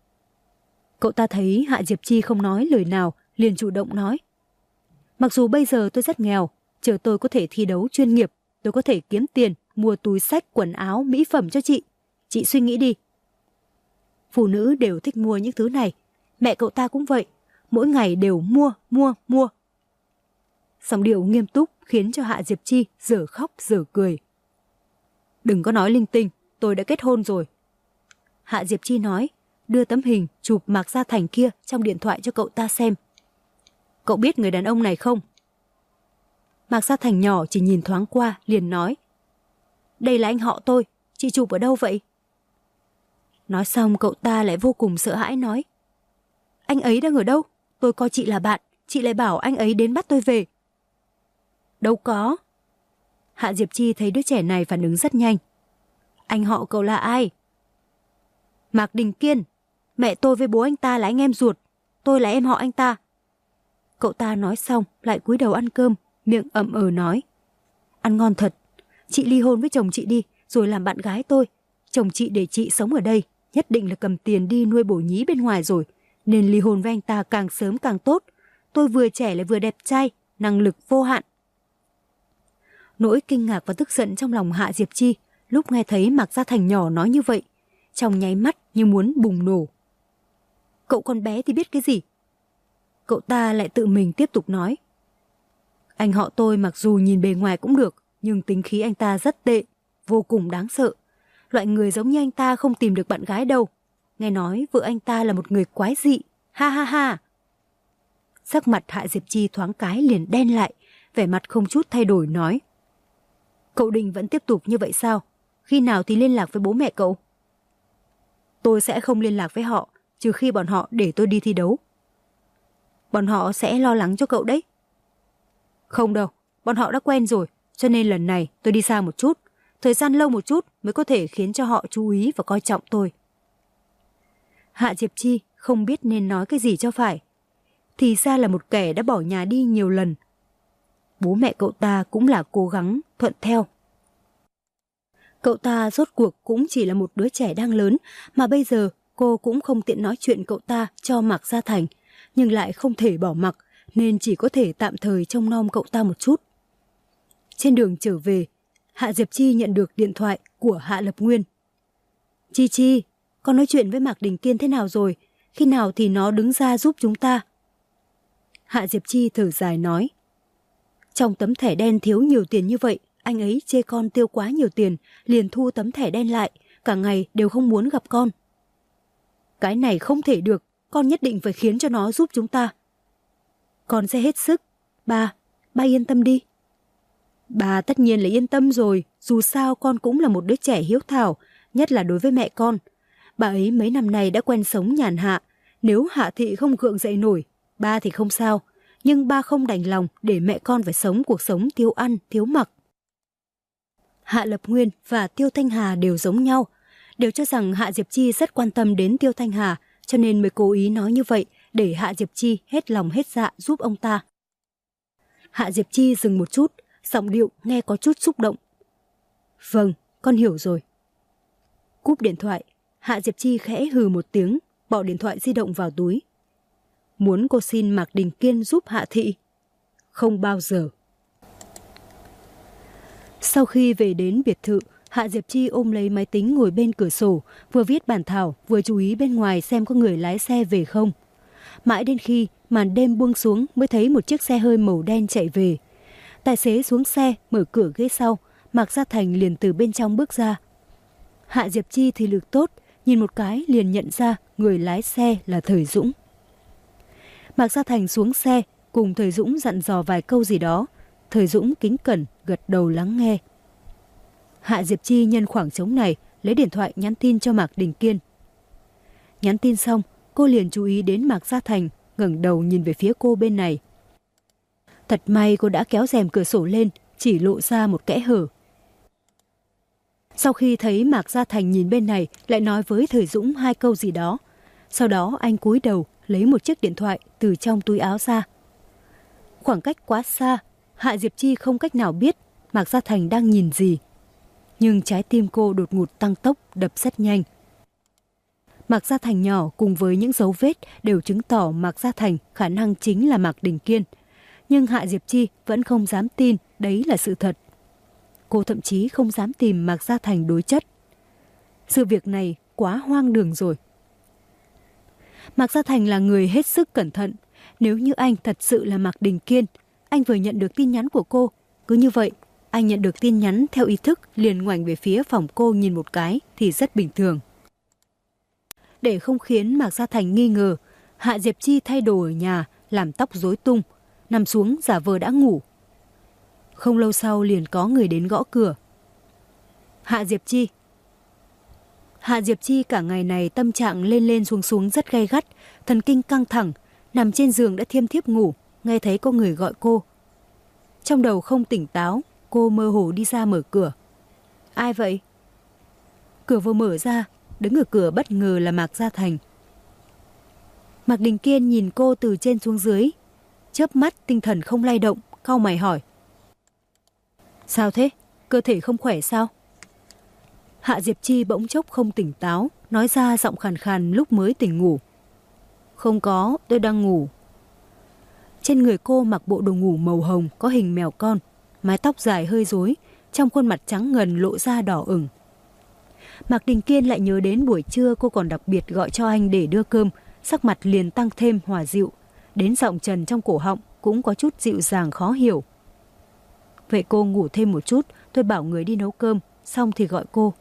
Cậu ta thấy Hạ Diệp Chi không nói lời nào, liền chủ động nói. Mặc dù bây giờ tôi rất nghèo, chờ tôi có thể thi đấu chuyên nghiệp, tôi có thể kiếm tiền, mua túi xách, quần áo, mỹ phẩm cho chị. Chị suy nghĩ đi. Phụ nữ đều thích mua những thứ này. Mẹ cậu ta cũng vậy, mỗi ngày đều mua. Giọng điệu nghiêm túc khiến cho Hạ Diệp Chi dở khóc dở cười. Đừng có nói linh tinh, tôi đã kết hôn rồi. Hạ Diệp Chi nói, đưa tấm hình chụp Mạc Gia Thành kia trong điện thoại cho cậu ta xem. Cậu biết người đàn ông này không? Mạc Gia Thành nhỏ chỉ nhìn thoáng qua liền nói. Đây là anh họ tôi, chị chụp ở đâu vậy? Nói xong cậu ta lại vô cùng sợ hãi nói. Anh ấy đang ở đâu? Tôi coi chị là bạn, chị lại bảo anh ấy đến bắt tôi về. Đâu có. Hạ Diệp Chi thấy đứa trẻ này phản ứng rất nhanh. Anh họ cậu là ai? Mạc Đình Kiên. Mẹ tôi với bố anh ta là anh em ruột, tôi là em họ anh ta. Cậu ta nói xong lại cúi đầu ăn cơm, miệng ậm nói. Ăn ngon thật. Chị ly hôn với chồng chị đi, rồi làm bạn gái tôi. Chồng chị để chị sống ở đây, nhất định là cầm tiền đi nuôi bổ nhí bên ngoài rồi, nên ly hôn với anh ta càng sớm càng tốt. Tôi vừa trẻ lại vừa đẹp trai, năng lực vô hạn. Nỗi kinh ngạc và tức giận trong lòng Hạ Diệp Chi lúc nghe thấy Mạc Gia Thành nhỏ nói như vậy, trong nháy mắt như muốn bùng nổ. Cậu con bé thì biết cái gì? Cậu ta lại tự mình tiếp tục nói. Anh họ tôi mặc dù nhìn bề ngoài cũng được, nhưng tính khí anh ta rất tệ, vô cùng đáng sợ. Loại người giống như anh ta không tìm được bạn gái đâu. Nghe nói vợ anh ta là một người quái dị. Ha ha ha. Sắc mặt Hạ Diệp Chi thoáng cái liền đen lại, vẻ mặt không chút thay đổi nói. Cậu định vẫn tiếp tục như vậy sao? Khi nào thì liên lạc với bố mẹ cậu? Tôi sẽ không liên lạc với họ, trừ khi bọn họ để tôi đi thi đấu. Bọn họ sẽ lo lắng cho cậu đấy. Không đâu, bọn họ đã quen rồi, cho nên lần này tôi đi xa một chút. Thời gian lâu một chút mới có thể khiến cho họ chú ý và coi trọng tôi. Hạ Diệp Chi không biết nên nói cái gì cho phải. Thì ra là một kẻ đã bỏ nhà đi nhiều lần. Bố mẹ cậu ta cũng là cố gắng thuận theo. Cậu ta rốt cuộc cũng chỉ là một đứa trẻ đang lớn, mà bây giờ cô cũng không tiện nói chuyện cậu ta cho Mạc Gia Thành, nhưng lại không thể bỏ mặc, nên chỉ có thể tạm thời trông nom cậu ta một chút. Trên đường trở về, Hạ Diệp Chi nhận được điện thoại của Hạ Lập Nguyên. Chi Chi, con nói chuyện với Mạc Đình Kiên thế nào rồi? Khi nào thì nó đứng ra giúp chúng ta? Hạ Diệp Chi thở dài nói. Trong tấm thẻ đen thiếu nhiều tiền như vậy, anh ấy chê con tiêu quá nhiều tiền, liền thu tấm thẻ đen lại, cả ngày đều không muốn gặp con. Cái này không thể được, con nhất định phải khiến cho nó giúp chúng ta. Con sẽ hết sức. Ba yên tâm đi. Bà tất nhiên là yên tâm rồi, dù sao con cũng là một đứa trẻ hiếu thảo, nhất là đối với mẹ con. Bà ấy mấy năm nay đã quen sống nhàn hạ, nếu Hạ Thị không gượng dậy nổi, ba thì không sao, nhưng ba không đành lòng để mẹ con phải sống cuộc sống thiếu ăn, thiếu mặc. Hạ Lập Nguyên và Tiêu Thanh Hà đều giống nhau, đều cho rằng Hạ Diệp Chi rất quan tâm đến Tiêu Thanh Hà, cho nên mới cố ý nói như vậy để Hạ Diệp Chi hết lòng hết dạ giúp ông ta. Hạ Diệp Chi dừng một chút, giọng điệu nghe có chút xúc động. Vâng, con hiểu rồi. Cúp điện thoại, Hạ Diệp Chi khẽ hừ một tiếng, bỏ điện thoại di động vào túi. Muốn cô xin Mạc Đình Kiên giúp Hạ Thị, không bao giờ. Sau khi về đến biệt thự, Hạ Diệp Chi ôm lấy máy tính ngồi bên cửa sổ, vừa viết bản thảo, vừa chú ý bên ngoài xem có người lái xe về không. Mãi đến khi màn đêm buông xuống mới thấy một chiếc xe hơi màu đen chạy về. Tài xế xuống xe, mở cửa ghế sau, Mạc Gia Thành liền từ bên trong bước ra. Hạ Diệp Chi thì lực tốt, nhìn một cái liền nhận ra người lái xe là Thời Dũng. Mạc Gia Thành xuống xe, cùng Thời Dũng dặn dò vài câu gì đó. Thời Dũng kính cẩn, gật đầu lắng nghe. Hạ Diệp Chi nhân khoảng trống này, lấy điện thoại nhắn tin cho Mạc Đình Kiên. Nhắn tin xong, cô liền chú ý đến Mạc Gia Thành, ngẩng đầu nhìn về phía cô bên này. Thật may cô đã kéo rèm cửa sổ lên, chỉ lộ ra một kẽ hở. Sau khi thấy Mạc Gia Thành nhìn bên này, lại nói với Thời Dũng hai câu gì đó. Sau đó anh cúi đầu, lấy một chiếc điện thoại từ trong túi áo ra. Khoảng cách quá xa, Hạ Diệp Chi không cách nào biết Mạc Gia Thành đang nhìn gì. Nhưng trái tim cô đột ngột tăng tốc, đập rất nhanh. Mạc Gia Thành nhỏ cùng với những dấu vết đều chứng tỏ Mạc Gia Thành khả năng chính là Mạc Đình Kiên. Nhưng Hạ Diệp Chi vẫn không dám tin đấy là sự thật. Cô thậm chí không dám tìm Mạc Gia Thành đối chất. Sự việc này quá hoang đường rồi. Mạc Gia Thành là người hết sức cẩn thận. Nếu như anh thật sự là Mạc Đình Kiên, anh vừa nhận được tin nhắn của cô. Cứ như vậy, anh nhận được tin nhắn theo ý thức liền ngoảnh về phía phòng cô nhìn một cái thì rất bình thường. Để không khiến Mạc Gia Thành nghi ngờ, Hạ Diệp Chi thay đồ ở nhà, làm tóc rối tung, nằm xuống giả vờ đã ngủ. Không lâu sau liền có người đến gõ cửa. Hạ Diệp Chi. Hạ Diệp Chi cả ngày này tâm trạng lên lên xuống xuống rất gay gắt, thần kinh căng thẳng, nằm trên giường đã thiêm thiếp ngủ, nghe thấy có người gọi cô. Trong đầu không tỉnh táo, cô mơ hồ đi ra mở cửa. Ai vậy? Cửa vừa mở ra, đứng ở cửa bất ngờ là Mạc Gia Thành. Mạc Đình Kiên nhìn cô từ trên xuống dưới, chớp mắt tinh thần không lay động, cau mày hỏi. Sao thế? Cơ thể không khỏe sao? Hạ Diệp Chi bỗng chốc không tỉnh táo, nói ra giọng khàn khàn lúc mới tỉnh ngủ. Không có, tôi đang ngủ. Trên người cô mặc bộ đồ ngủ màu hồng có hình mèo con, mái tóc dài hơi rối, trong khuôn mặt trắng ngần lộ ra đỏ ửng. Mạc Đình Kiên lại nhớ đến buổi trưa cô còn đặc biệt gọi cho anh để đưa cơm, sắc mặt liền tăng thêm hòa dịu, đến giọng trần trong cổ họng cũng có chút dịu dàng khó hiểu. Vậy cô ngủ thêm một chút, tôi bảo người đi nấu cơm, xong thì gọi cô.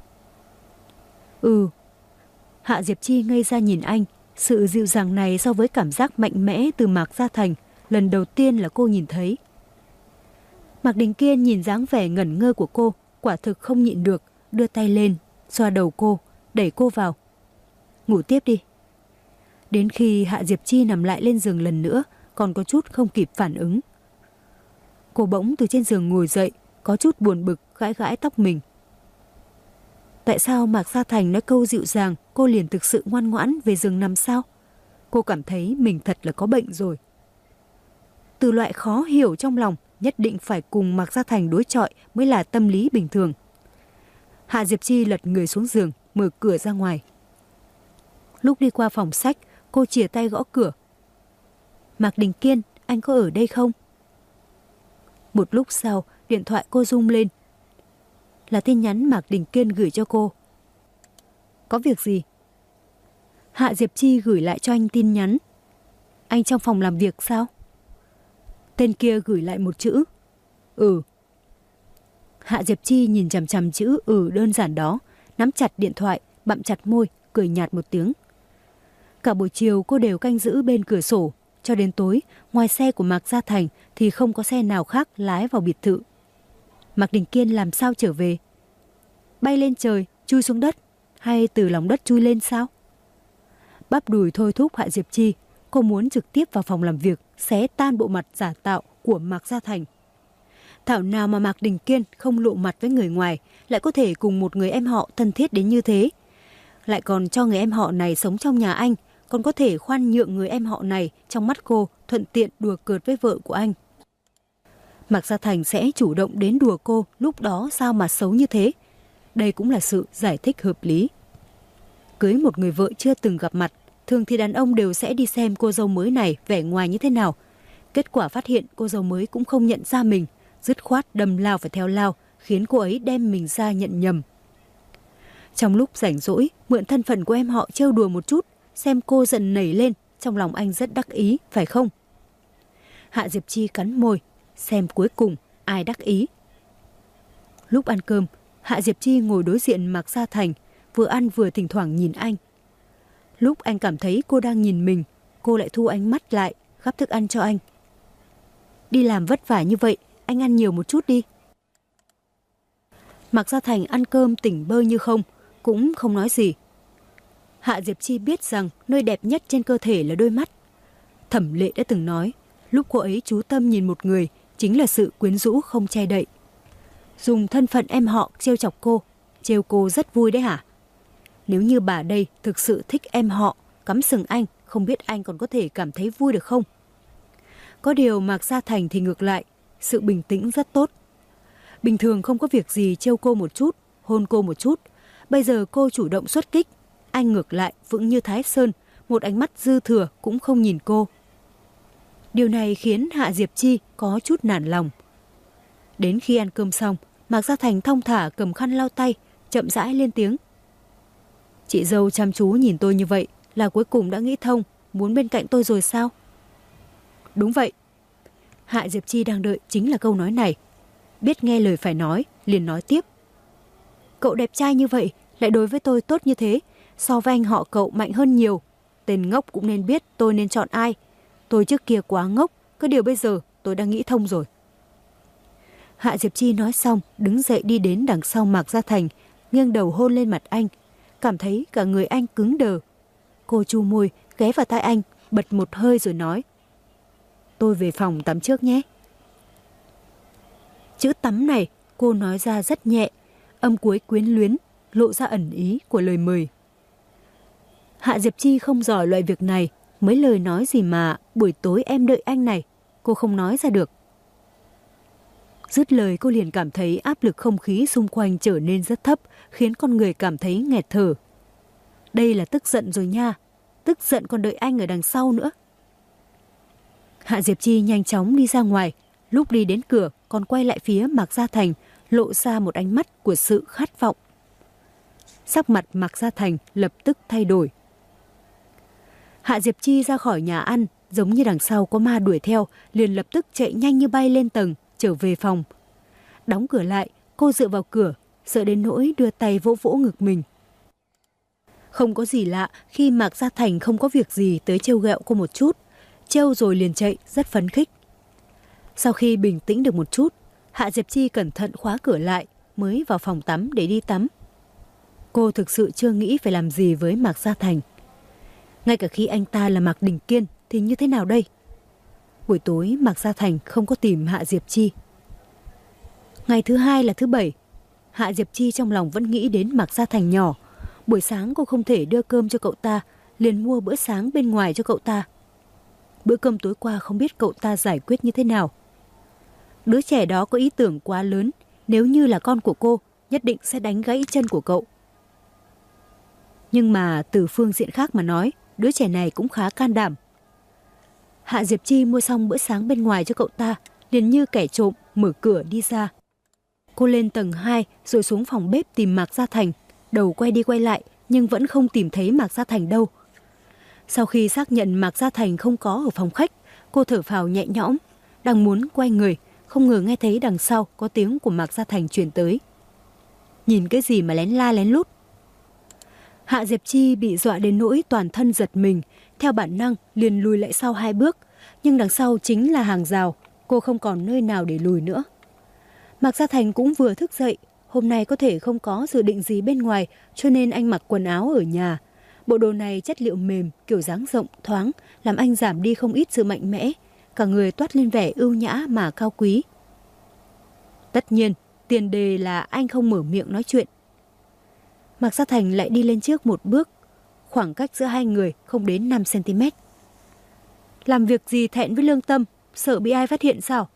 Hạ Diệp Chi ngây ra nhìn anh, sự dịu dàng này so với cảm giác mạnh mẽ từ Mạc Gia Thành, lần đầu tiên là cô nhìn thấy. Mạc Đình Kiên nhìn dáng vẻ ngẩn ngơ của cô, quả thực không nhịn được, đưa tay lên, xoa đầu cô, đẩy cô vào. Ngủ tiếp đi. Đến khi Hạ Diệp Chi nằm lại lên giường lần nữa, còn có chút không kịp phản ứng. Cô bỗng từ trên giường ngồi dậy, có chút buồn bực, gãi gãi tóc mình. Tại sao Mạc Gia Thành nói câu dịu dàng, cô liền thực sự ngoan ngoãn về giường nằm sao? Cô cảm thấy mình thật là có bệnh rồi. Từ loại khó hiểu trong lòng, nhất định phải cùng Mạc Gia Thành đối chọi mới là tâm lý bình thường. Hạ Diệp Chi lật người xuống giường, mở cửa ra ngoài. Lúc đi qua phòng sách, cô chìa tay gõ cửa. Mạc Đình Kiên, anh có ở đây không? Một lúc sau, điện thoại cô rung lên. Là tin nhắn Mạc Đình Kiên gửi cho cô. Có việc gì? Hạ Diệp Chi gửi lại cho anh tin nhắn. Anh trong phòng làm việc sao? Tên kia gửi lại một chữ. Hạ Diệp Chi nhìn chằm chằm chữ đơn giản đó, nắm chặt điện thoại, bặm chặt môi, cười nhạt một tiếng. Cả buổi chiều cô đều canh giữ bên cửa sổ, cho đến tối, ngoài xe của Mạc Gia Thành thì không có xe nào khác lái vào biệt thự. Mạc Đình Kiên làm sao trở về? Bay lên trời, chui xuống đất, hay từ lòng đất chui lên sao? Bắp đùi thôi thúc Hạ Diệp Chi, cô muốn trực tiếp vào phòng làm việc, xé tan bộ mặt giả tạo của Mạc Gia Thành. Thảo nào mà Mạc Đình Kiên không lộ mặt với người ngoài, lại có thể cùng một người em họ thân thiết đến như thế. Lại còn cho người em họ này sống trong nhà anh, còn có thể khoan nhượng người em họ này trong mắt cô, thuận tiện đùa cợt với vợ của anh. Mạc Gia Thành sẽ chủ động đến đùa cô, lúc đó sao mà xấu như thế? Đây cũng là sự giải thích hợp lý. Cưới một người vợ chưa từng gặp mặt, thường thì đàn ông đều sẽ đi xem cô dâu mới này vẻ ngoài như thế nào. Kết quả phát hiện cô dâu mới cũng không nhận ra mình, dứt khoát đâm lao phải theo lao, khiến cô ấy đem mình ra nhận nhầm. Trong lúc rảnh rỗi, mượn thân phận của em họ trêu đùa một chút, xem cô giận nảy lên, trong lòng anh rất đắc ý, phải không? Hạ Diệp Chi cắn môi, xem cuối cùng ai đắc ý. Lúc ăn cơm, Hạ Diệp Chi ngồi đối diện Mạc Gia Thành, vừa ăn vừa thỉnh thoảng nhìn anh. Lúc anh cảm thấy cô đang nhìn mình, cô lại thu ánh mắt lại, gắp thức ăn cho anh. Đi làm vất vả như vậy, anh ăn nhiều một chút đi. Mạc Gia Thành ăn cơm tỉnh bơ như không, cũng không nói gì. Hạ Diệp Chi biết rằng nơi đẹp nhất trên cơ thể là đôi mắt. Thẩm Lệ đã từng nói, lúc cô ấy chú tâm nhìn một người chính là sự quyến rũ không che đậy. Dùng thân phận em họ trêu chọc cô, trêu cô rất vui đấy hả? Nếu như bà đây thực sự thích em họ, cắm sừng anh, không biết anh còn có thể cảm thấy vui được không? Có điều Mạc Gia Thành thì ngược lại, sự bình tĩnh rất tốt. Bình thường không có việc gì trêu cô một chút, hôn cô một chút. Bây giờ cô chủ động xuất kích, anh ngược lại vững như Thái Sơn, một ánh mắt dư thừa cũng không nhìn cô. Điều này khiến Hạ Diệp Chi có chút nản lòng. Đến khi ăn cơm xong, Mạc Gia Thành thong thả cầm khăn lau tay, chậm rãi lên tiếng. Chị dâu chăm chú nhìn tôi như vậy là cuối cùng đã nghĩ thông, muốn bên cạnh tôi rồi sao? Đúng vậy. Hạ Diệp Chi đang đợi chính là câu nói này. Biết nghe lời phải nói, liền nói tiếp. Cậu đẹp trai như vậy, lại đối với tôi tốt như thế, so với anh họ cậu mạnh hơn nhiều. Tên ngốc cũng nên biết tôi nên chọn ai. Tôi trước kia quá ngốc, có điều bây giờ tôi đã nghĩ thông rồi. Hạ Diệp Chi nói xong, đứng dậy đi đến đằng sau Mạc Gia Thành, nghiêng đầu hôn lên mặt anh, cảm thấy cả người anh cứng đờ. Cô chu môi, ghé vào tai anh, bật một hơi rồi nói. Tôi về phòng tắm trước nhé. Chữ tắm này cô nói ra rất nhẹ, âm cuối quyến luyến, lộ ra ẩn ý của lời mời. Hạ Diệp Chi không giỏi loại việc này, mấy lời nói gì mà buổi tối em đợi anh này, cô không nói ra được. Dứt lời cô liền cảm thấy áp lực không khí xung quanh trở nên rất thấp, khiến con người cảm thấy nghẹt thở. Đây là tức giận rồi nha, tức giận còn đợi anh ở đằng sau nữa. Hạ Diệp Chi nhanh chóng đi ra ngoài, lúc đi đến cửa còn quay lại phía Mạc Gia Thành, lộ ra một ánh mắt của sự khát vọng. Sắc mặt Mạc Gia Thành lập tức thay đổi. Hạ Diệp Chi ra khỏi nhà ăn, giống như đằng sau có ma đuổi theo, liền lập tức chạy nhanh như bay lên tầng, trở về phòng. Đóng cửa lại, cô dựa vào cửa, sợ đến nỗi đưa tay vỗ vỗ ngực mình. Không có gì lạ khi Mạc Gia Thành không có việc gì tới trêu ghẹo cô một chút, trêu rồi liền chạy, rất phấn khích. Sau khi bình tĩnh được một chút, Hạ Diệp Chi cẩn thận khóa cửa lại, mới vào phòng tắm để đi tắm. Cô thực sự chưa nghĩ phải làm gì với Mạc Gia Thành. Ngay cả khi anh ta là Mạc Đình Kiên thì như thế nào đây? Buổi tối Mạc Gia Thành không có tìm Hạ Diệp Chi. Ngày thứ hai là thứ Bảy. Hạ Diệp Chi trong lòng vẫn nghĩ đến Mạc Gia Thành nhỏ. Buổi sáng cô không thể đưa cơm cho cậu ta, liền mua bữa sáng bên ngoài cho cậu ta. Bữa cơm tối qua không biết cậu ta giải quyết như thế nào. Đứa trẻ đó có ý tưởng quá lớn, nếu như là con của cô, nhất định sẽ đánh gãy chân của cậu. Nhưng mà từ phương diện khác mà nói, đứa trẻ này cũng khá can đảm. Hạ Diệp Chi mua xong bữa sáng bên ngoài cho cậu ta, liền như kẻ trộm mở cửa đi ra. Cô lên tầng 2 rồi xuống phòng bếp tìm Mạc Gia Thành, đầu quay đi quay lại nhưng vẫn không tìm thấy Mạc Gia Thành đâu. Sau khi xác nhận Mạc Gia Thành không có ở phòng khách, cô thở phào nhẹ nhõm, đang muốn quay người, không ngờ nghe thấy đằng sau có tiếng của Mạc Gia Thành truyền tới. Nhìn cái gì mà lén la lén lút? Hạ Diệp Chi bị dọa đến nỗi toàn thân giật mình, theo bản năng liền lùi lại sau 2 bước, nhưng đằng sau chính là hàng rào, cô không còn nơi nào để lùi nữa. Mạc Gia Thành cũng vừa thức dậy, hôm nay có thể không có dự định gì bên ngoài, cho nên anh mặc quần áo ở nhà. Bộ đồ này chất liệu mềm, kiểu dáng rộng, thoáng, làm anh giảm đi không ít sự mạnh mẽ, cả người toát lên vẻ ưu nhã mà cao quý. Tất nhiên, tiền đề là anh không mở miệng nói chuyện. Mạc Gia Thành lại đi lên trước một bước, khoảng cách giữa hai người không đến 5 cm. Làm việc gì thẹn với lương tâm, sợ bị ai phát hiện sao?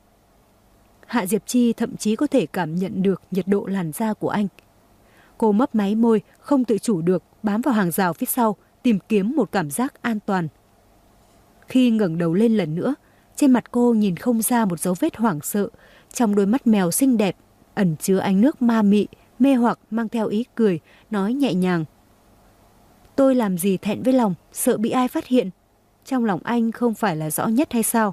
Hạ Diệp Chi thậm chí có thể cảm nhận được nhiệt độ làn da của anh. Cô mấp máy môi, không tự chủ được, bám vào hàng rào phía sau, tìm kiếm một cảm giác an toàn. Khi ngẩng đầu lên lần nữa, Trên mặt cô nhìn không ra một dấu vết hoảng sợ, trong đôi mắt mèo xinh đẹp ẩn chứa ánh nước ma mị, mê hoặc mang theo ý cười, nói nhẹ nhàng. Tôi làm gì thẹn với lòng, sợ bị ai phát hiện. Trong lòng anh không phải là rõ nhất hay sao?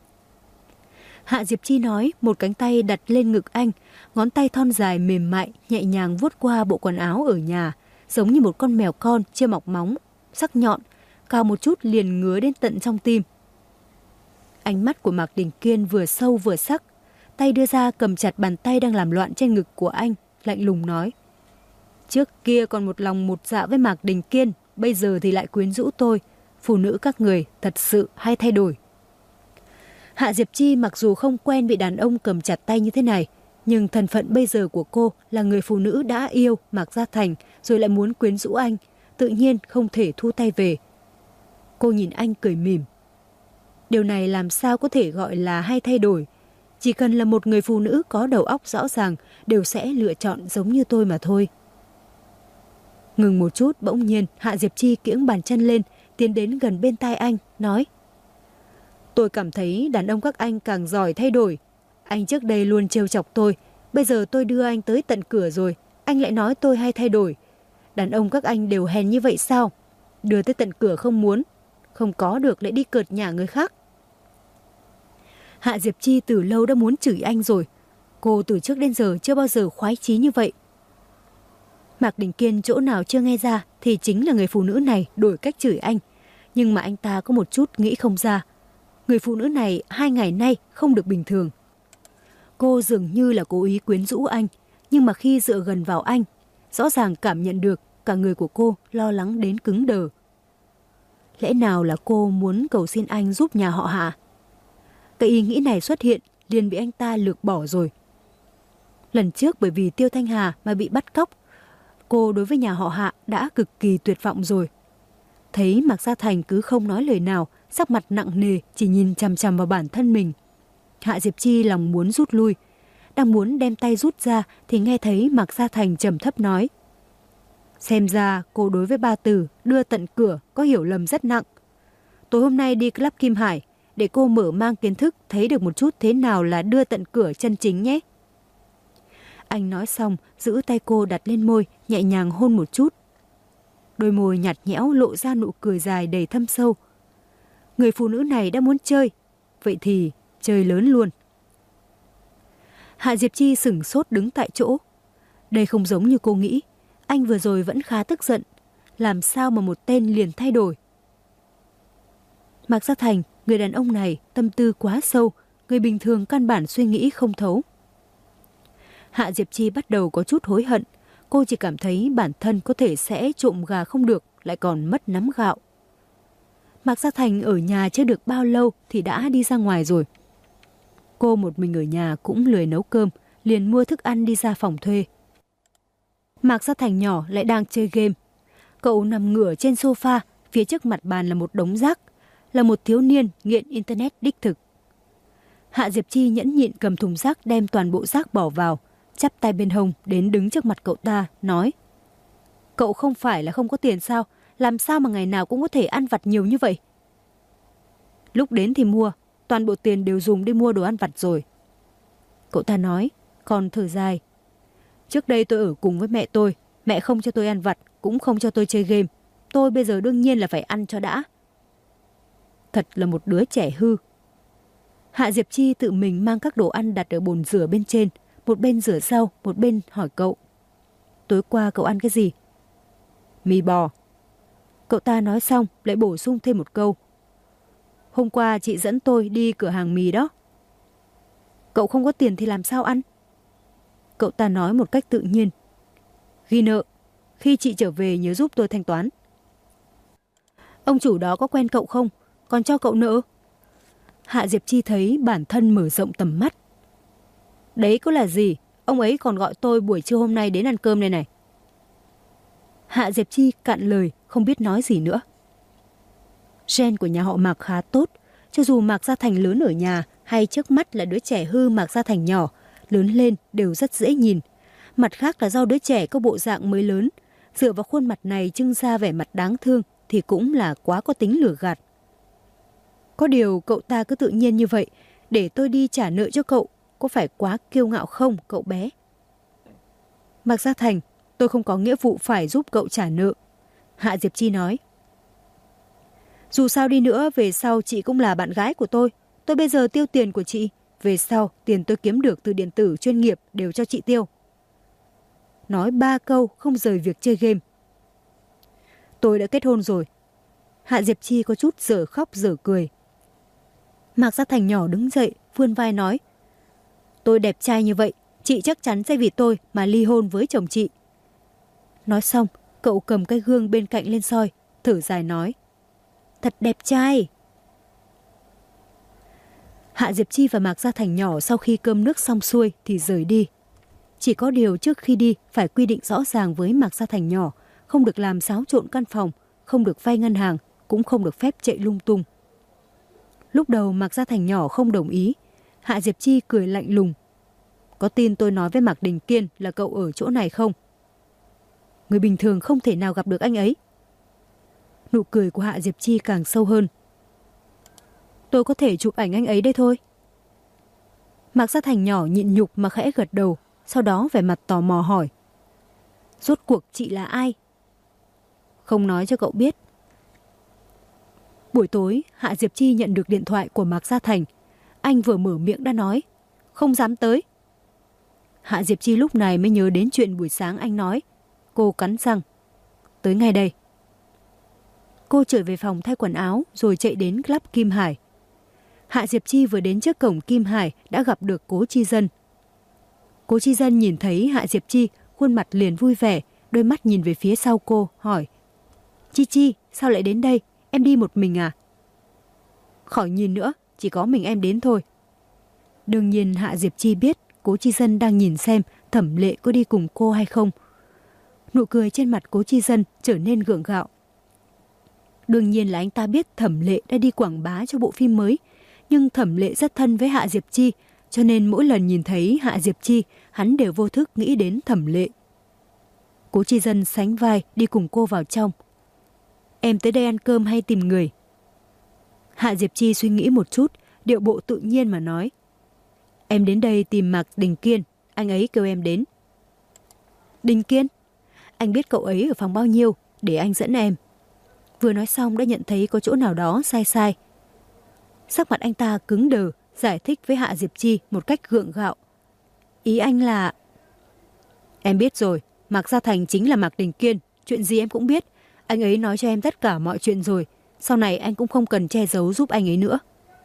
Hạ Diệp Chi nói, một cánh tay đặt lên ngực anh, ngón tay thon dài mềm mại, nhẹ nhàng vuốt qua bộ quần áo ở nhà, giống như một con mèo con chưa mọc móng, sắc nhọn, cao một chút liền ngứa đến tận trong tim. Ánh mắt của Mạc Đình Kiên vừa sâu vừa sắc, tay đưa ra cầm chặt bàn tay đang làm loạn trên ngực của anh, lạnh lùng nói. Trước kia còn một lòng một dạ với Mạc Đình Kiên, bây giờ thì lại quyến rũ tôi. Phụ nữ các người thật sự hay thay đổi. Hạ Diệp Chi mặc dù không quen bị đàn ông cầm chặt tay như thế này, nhưng thân phận bây giờ của cô là người phụ nữ đã yêu Mạc Gia Thành rồi lại muốn quyến rũ anh, tự nhiên không thể thu tay về. Cô nhìn anh cười mỉm. Điều này làm sao có thể gọi là hay thay đổi? Chỉ cần là một người phụ nữ có đầu óc rõ ràng đều sẽ lựa chọn giống như tôi mà thôi. Ngừng một chút, bỗng nhiên Hạ Diệp Chi kiễng bàn chân lên, tiến đến gần bên tai anh, nói. Tôi cảm thấy đàn ông các anh càng giỏi thay đổi. Anh trước đây luôn trêu chọc tôi, bây giờ tôi đưa anh tới tận cửa rồi, anh lại nói tôi hay thay đổi. Đàn ông các anh đều hèn như vậy sao? Đưa tới tận cửa không muốn, không có được lại đi cợt nhả người khác. Hạ Diệp Chi từ lâu đã muốn chửi anh rồi. Cô từ trước đến giờ chưa bao giờ khoái chí như vậy. Mạc Đình Kiên chỗ nào chưa nghe ra thì chính là người phụ nữ này đổi cách chửi anh. Nhưng mà anh ta có một chút nghĩ không ra. Người phụ nữ này 2 ngày nay không được bình thường. Cô dường như là cố ý quyến rũ anh, nhưng mà khi dựa gần vào anh, rõ ràng cảm nhận được cả người của cô lo lắng đến cứng đờ. Lẽ nào là cô muốn cầu xin anh giúp nhà họ Hạ? Cái ý nghĩ này xuất hiện liền bị anh ta lược bỏ rồi. Lần trước bởi vì Tiêu Thanh Hà mà bị bắt cóc, cô đối với nhà họ Hạ đã cực kỳ tuyệt vọng rồi. Thấy Mạc Gia Thành cứ không nói lời nào, sắc mặt nặng nề chỉ nhìn chằm chằm vào bản thân mình. Hạ Diệp Chi lòng muốn rút lui, đang muốn đem tay rút ra thì nghe thấy Mạc Gia Thành trầm thấp nói. Xem ra cô đối với ba từ đưa tận cửa có hiểu lầm rất nặng. Tối hôm nay đi Club Kim Hải để cô mở mang kiến thức thấy được một chút thế nào là đưa tận cửa chân chính nhé. Anh nói xong giữ tay cô đặt lên môi, nhẹ nhàng hôn một chút. Đôi môi nhạt nhẽo lộ ra nụ cười dài đầy thâm sâu. Người phụ nữ này đã muốn chơi, vậy thì chơi lớn luôn. Hạ Diệp Chi sửng sốt đứng tại chỗ. Đây không giống như cô nghĩ. Anh vừa rồi vẫn khá tức giận. Làm sao mà một tên liền thay đổi? Mạc Gia Thành, người đàn ông này tâm tư quá sâu, người bình thường căn bản suy nghĩ không thấu. Hạ Diệp Chi bắt đầu có chút hối hận. Cô chỉ cảm thấy bản thân có thể sẽ trộm gà không được, lại còn mất nắm gạo. Mạc Gia Thành ở nhà chưa được bao lâu thì đã đi ra ngoài rồi. Cô một mình ở nhà cũng lười nấu cơm, liền mua thức ăn đi ra phòng thuê. Mạc Gia Thành nhỏ lại đang chơi game. Cậu nằm ngửa trên sofa, phía trước mặt bàn là một đống rác, là một thiếu niên nghiện internet đích thực. Hạ Diệp Chi nhẫn nhịn cầm thùng rác đem toàn bộ rác bỏ vào, chắp tay bên hông đến đứng trước mặt cậu ta, nói. Cậu không phải là không có tiền sao? Làm sao mà ngày nào cũng có thể ăn vặt nhiều như vậy? Lúc đến thì mua, toàn bộ tiền đều dùng đi mua đồ ăn vặt rồi. Cậu ta nói, còn thở dài. Trước đây tôi ở cùng với mẹ tôi, mẹ không cho tôi ăn vặt, cũng không cho tôi chơi game. Tôi bây giờ đương nhiên là phải ăn cho đã. Thật là một đứa trẻ hư. Hạ Diệp Chi tự mình mang các đồ ăn đặt ở bồn rửa bên trên, một bên rửa rau, một bên hỏi cậu. Tối qua cậu ăn cái gì? Mì bò. Cậu ta nói xong lại bổ sung thêm một câu. Hôm qua chị dẫn tôi đi cửa hàng mì đó. Cậu không có tiền thì làm sao ăn? Cậu ta nói một cách tự nhiên. Ghi nợ, khi chị trở về nhớ giúp tôi thanh toán. Ông chủ đó có quen cậu không? Còn cho cậu nợ? Hạ Diệp Chi thấy bản thân mở rộng tầm mắt. Đấy có là gì? Ông ấy còn gọi tôi buổi trưa hôm nay đến ăn cơm đây này. Hạ Diệp Chi cạn lời, không biết nói gì nữa. Gen của nhà họ Mạc khá tốt. Cho dù Mạc Gia Thành lớn ở nhà hay trước mắt là đứa trẻ hư Mạc Gia Thành nhỏ, lớn lên đều rất dễ nhìn. Mặt khác là do đứa trẻ có bộ dạng mới lớn, dựa vào khuôn mặt này trưng ra vẻ mặt đáng thương thì cũng là quá có tính lừa gạt. Có điều cậu ta cứ tự nhiên như vậy, để tôi đi trả nợ cho cậu, có phải quá kiêu ngạo không cậu bé? Mạc Gia Thành, tôi không có nghĩa vụ phải giúp cậu trả nợ. Hạ Diệp Chi nói. Dù sao đi nữa, về sau chị cũng là bạn gái của tôi. Tôi bây giờ tiêu tiền của chị. Về sau, tiền tôi kiếm được từ điện tử chuyên nghiệp đều cho chị tiêu. Nói 3 câu không rời việc chơi game. Tôi đã kết hôn rồi. Hạ Diệp Chi có chút dở khóc dở cười. Mạc Gia Thành nhỏ đứng dậy, vươn vai nói. Tôi đẹp trai như vậy, chị chắc chắn sẽ vì tôi mà ly hôn với chồng chị. Nói xong, cậu cầm cái gương bên cạnh lên soi, thở dài nói. Thật đẹp trai. Hạ Diệp Chi và Mạc Gia Thành nhỏ sau khi cơm nước xong xuôi thì rời đi. Chỉ có điều trước khi đi phải quy định rõ ràng với Mạc Gia Thành nhỏ, không được làm xáo trộn căn phòng, không được vay ngân hàng, cũng không được phép chạy lung tung. Lúc đầu Mạc Gia Thành nhỏ không đồng ý, Hạ Diệp Chi cười lạnh lùng. Có tin tôi nói với Mạc Đình Kiên là cậu ở chỗ này không? Người bình thường không thể nào gặp được anh ấy. Nụ cười của Hạ Diệp Chi càng sâu hơn. Tôi có thể chụp ảnh anh ấy đây thôi. Mạc Gia Thành nhỏ nhịn nhục mà khẽ gật đầu, sau đó vẻ mặt tò mò hỏi. Rốt cuộc chị là ai? Không nói cho cậu biết. Buổi tối, Hạ Diệp Chi nhận được điện thoại của Mạc Gia Thành. Anh vừa mở miệng đã nói. Không dám tới. Hạ Diệp Chi lúc này mới nhớ đến chuyện buổi sáng anh nói. Cô cắn răng. Tới ngay đây. Cô trở về phòng thay quần áo rồi chạy đến club Kim Hải. Hạ Diệp Chi vừa đến trước cổng Kim Hải đã gặp được Cố Chi Dân. Cố Chi Dân nhìn thấy Hạ Diệp Chi, khuôn mặt liền vui vẻ, đôi mắt nhìn về phía sau cô, hỏi. Chi Chi, sao lại đến đây? Em đi một mình à? Khỏi nhìn nữa, chỉ có mình em đến thôi. Đương nhiên Hạ Diệp Chi biết Cố Chi Dân đang nhìn xem Thẩm Lệ có đi cùng cô hay không. Nụ cười trên mặt Cố Chi Dân trở nên gượng gạo. Đương nhiên là anh ta biết Thẩm Lệ đã đi quảng bá cho bộ phim mới, nhưng Thẩm Lệ rất thân với Hạ Diệp Chi, cho nên mỗi lần nhìn thấy Hạ Diệp Chi, hắn đều vô thức nghĩ đến Thẩm Lệ. Cố Chi Dân sánh vai đi cùng cô vào trong. Em tới đây ăn cơm hay tìm người? Hạ Diệp Chi suy nghĩ một chút, điệu bộ tự nhiên mà nói. Em đến đây tìm Mạc Đình Kiên, anh ấy kêu em đến. Đình Kiên? Anh biết cậu ấy ở phòng bao nhiêu, để anh dẫn em. Vừa nói xong đã nhận thấy có chỗ nào đó sai sai. Sắc mặt anh ta cứng đờ, giải thích với Hạ Diệp Chi một cách gượng gạo. Ý anh là... Em biết rồi, Mạc Gia Thành chính là Mạc Đình Kiên, chuyện gì em cũng biết. Anh ấy nói cho em tất cả mọi chuyện rồi, sau này anh cũng không cần che giấu giúp anh ấy nữa.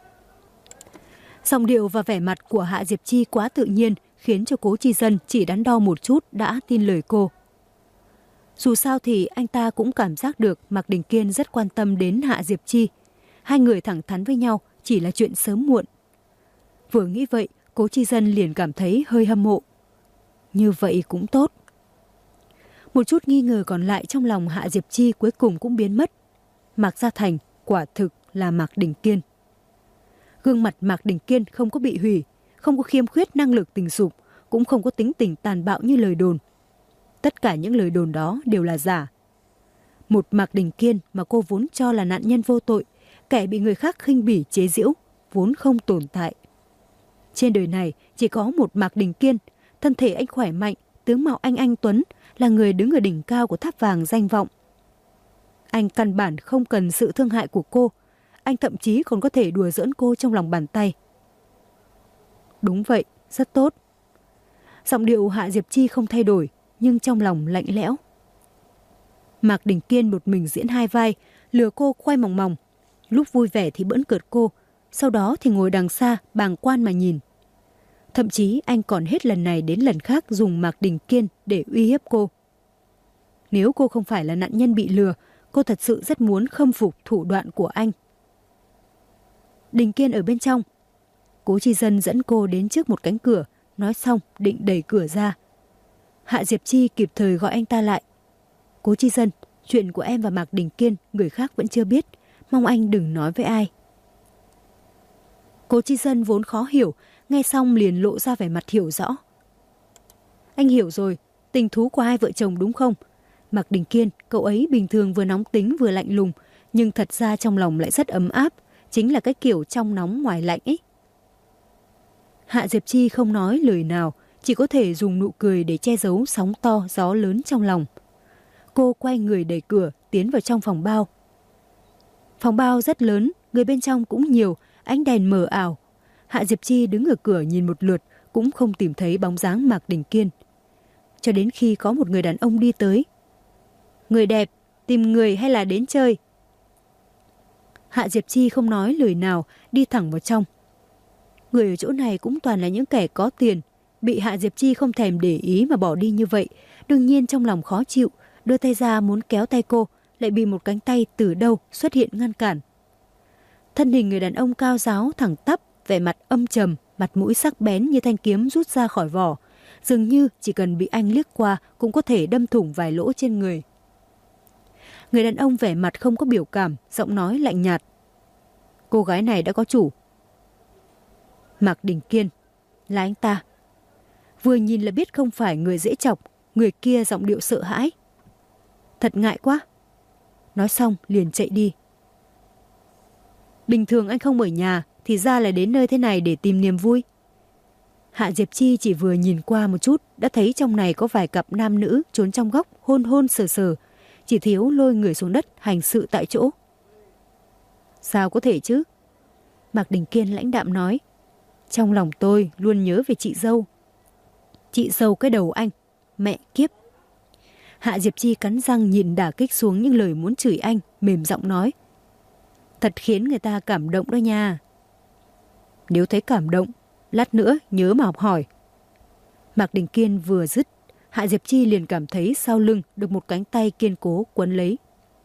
Giọng điệu và vẻ mặt của Hạ Diệp Chi quá tự nhiên, khiến cho Cố Chi Dân chỉ đắn đo một chút đã tin lời cô. Dù sao thì anh ta cũng cảm giác được Mạc Đình Kiên rất quan tâm đến Hạ Diệp Chi. Hai người thẳng thắn với nhau chỉ là chuyện sớm muộn. Vừa nghĩ vậy, Cố Chi Dân liền cảm thấy hơi hâm mộ. Như vậy cũng tốt. Một chút nghi ngờ còn lại trong lòng Hạ Diệp Chi cuối cùng cũng biến mất. Mạc Gia Thành quả thực là Mạc Đình Kiên. Gương mặt Mạc Đình Kiên không có bị hủy, không có khiếm khuyết năng lực tình dục, cũng không có tính tình tàn bạo như lời đồn. Tất cả những lời đồn đó đều là giả. Một Mạc Đình Kiên mà cô vốn cho là nạn nhân vô tội, kẻ bị người khác khinh bỉ chế giễu, vốn không tồn tại. Trên đời này chỉ có một Mạc Đình Kiên, thân thể anh khỏe mạnh, tướng mạo anh tuấn, là người đứng ở đỉnh cao của tháp vàng danh vọng. Anh căn bản không cần sự thương hại của cô, anh thậm chí còn có thể đùa giỡn cô trong lòng bàn tay. Đúng vậy, rất tốt. Giọng điệu Hạ Diệp Chi không thay đổi, nhưng trong lòng lạnh lẽo. Mạc Đình Kiên một mình diễn hai vai, lừa cô khoai mòng mòng. Lúc vui vẻ thì bỡn cợt cô, sau đó thì ngồi đằng xa bàng quan mà nhìn. Thậm chí anh còn hết lần này đến lần khác dùng Mạc Đình Kiên để uy hiếp cô. Nếu cô không phải là nạn nhân bị lừa, cô thật sự rất muốn khâm phục thủ đoạn của anh. Đình Kiên ở bên trong. Cố Chi Dân dẫn cô đến trước một cánh cửa, nói xong định đẩy cửa ra. Hạ Diệp Chi kịp thời gọi anh ta lại. Cố Chi Dân, chuyện của em và Mạc Đình Kiên người khác vẫn chưa biết, mong anh đừng nói với ai. Cố Chi Dân vốn khó hiểu, nghe xong liền lộ ra vẻ mặt hiểu rõ. Anh hiểu rồi, tình thú của hai vợ chồng đúng không? Mạc Đình Kiên, cậu ấy bình thường vừa nóng tính vừa lạnh lùng, nhưng thật ra trong lòng lại rất ấm áp, chính là cái kiểu trong nóng ngoài lạnh ấy. Hạ Diệp Chi không nói lời nào, chỉ có thể dùng nụ cười để che giấu sóng to gió lớn trong lòng. Cô quay người đẩy cửa tiến vào trong phòng bao. Phòng bao rất lớn, người bên trong cũng nhiều, ánh đèn mờ ảo. Hạ Diệp Chi đứng ở cửa nhìn một lượt cũng không tìm thấy bóng dáng Mạc Đình Kiên. Cho đến khi có một người đàn ông đi tới. Người đẹp, tìm người hay là đến chơi? Hạ Diệp Chi không nói lời nào, đi thẳng vào trong. Người ở chỗ này cũng toàn là những kẻ có tiền, bị Hạ Diệp Chi không thèm để ý mà bỏ đi như vậy, đương nhiên trong lòng khó chịu, đưa tay ra muốn kéo tay cô, lại bị một cánh tay từ đâu xuất hiện ngăn cản. Thân hình người đàn ông cao ráo thẳng tắp, vẻ mặt âm trầm, mặt mũi sắc bén như thanh kiếm rút ra khỏi vỏ, dường như chỉ cần bị anh liếc qua cũng có thể đâm thủng vài lỗ trên người. Người đàn ông vẻ mặt không có biểu cảm, giọng nói lạnh nhạt. Cô gái này đã có chủ. Mạc Đình Kiên, là anh ta. Vừa nhìn là biết không phải người dễ chọc, người kia giọng điệu sợ hãi. Thật ngại quá. Nói xong liền chạy đi. Bình thường anh không ở nhà, thì ra là đến nơi thế này để tìm niềm vui. Hạ Diệp Chi chỉ vừa nhìn qua một chút đã thấy trong này có vài cặp nam nữ trốn trong góc hôn hôn sờ sờ, chỉ thiếu lôi người xuống đất hành sự tại chỗ. Sao có thể chứ? Mạc Đình Kiên lãnh đạm nói. Trong lòng tôi luôn nhớ về chị dâu. Chị dâu cái đầu anh, mẹ kiếp. Hạ Diệp Chi cắn răng nhìn đả kích xuống những lời muốn chửi anh, mềm giọng nói. Thật khiến người ta cảm động đó nha. Nếu thấy cảm động, lát nữa nhớ mà học hỏi. Mạc Đình Kiên vừa dứt, Hạ Diệp Chi liền cảm thấy sau lưng được một cánh tay kiên cố quấn lấy.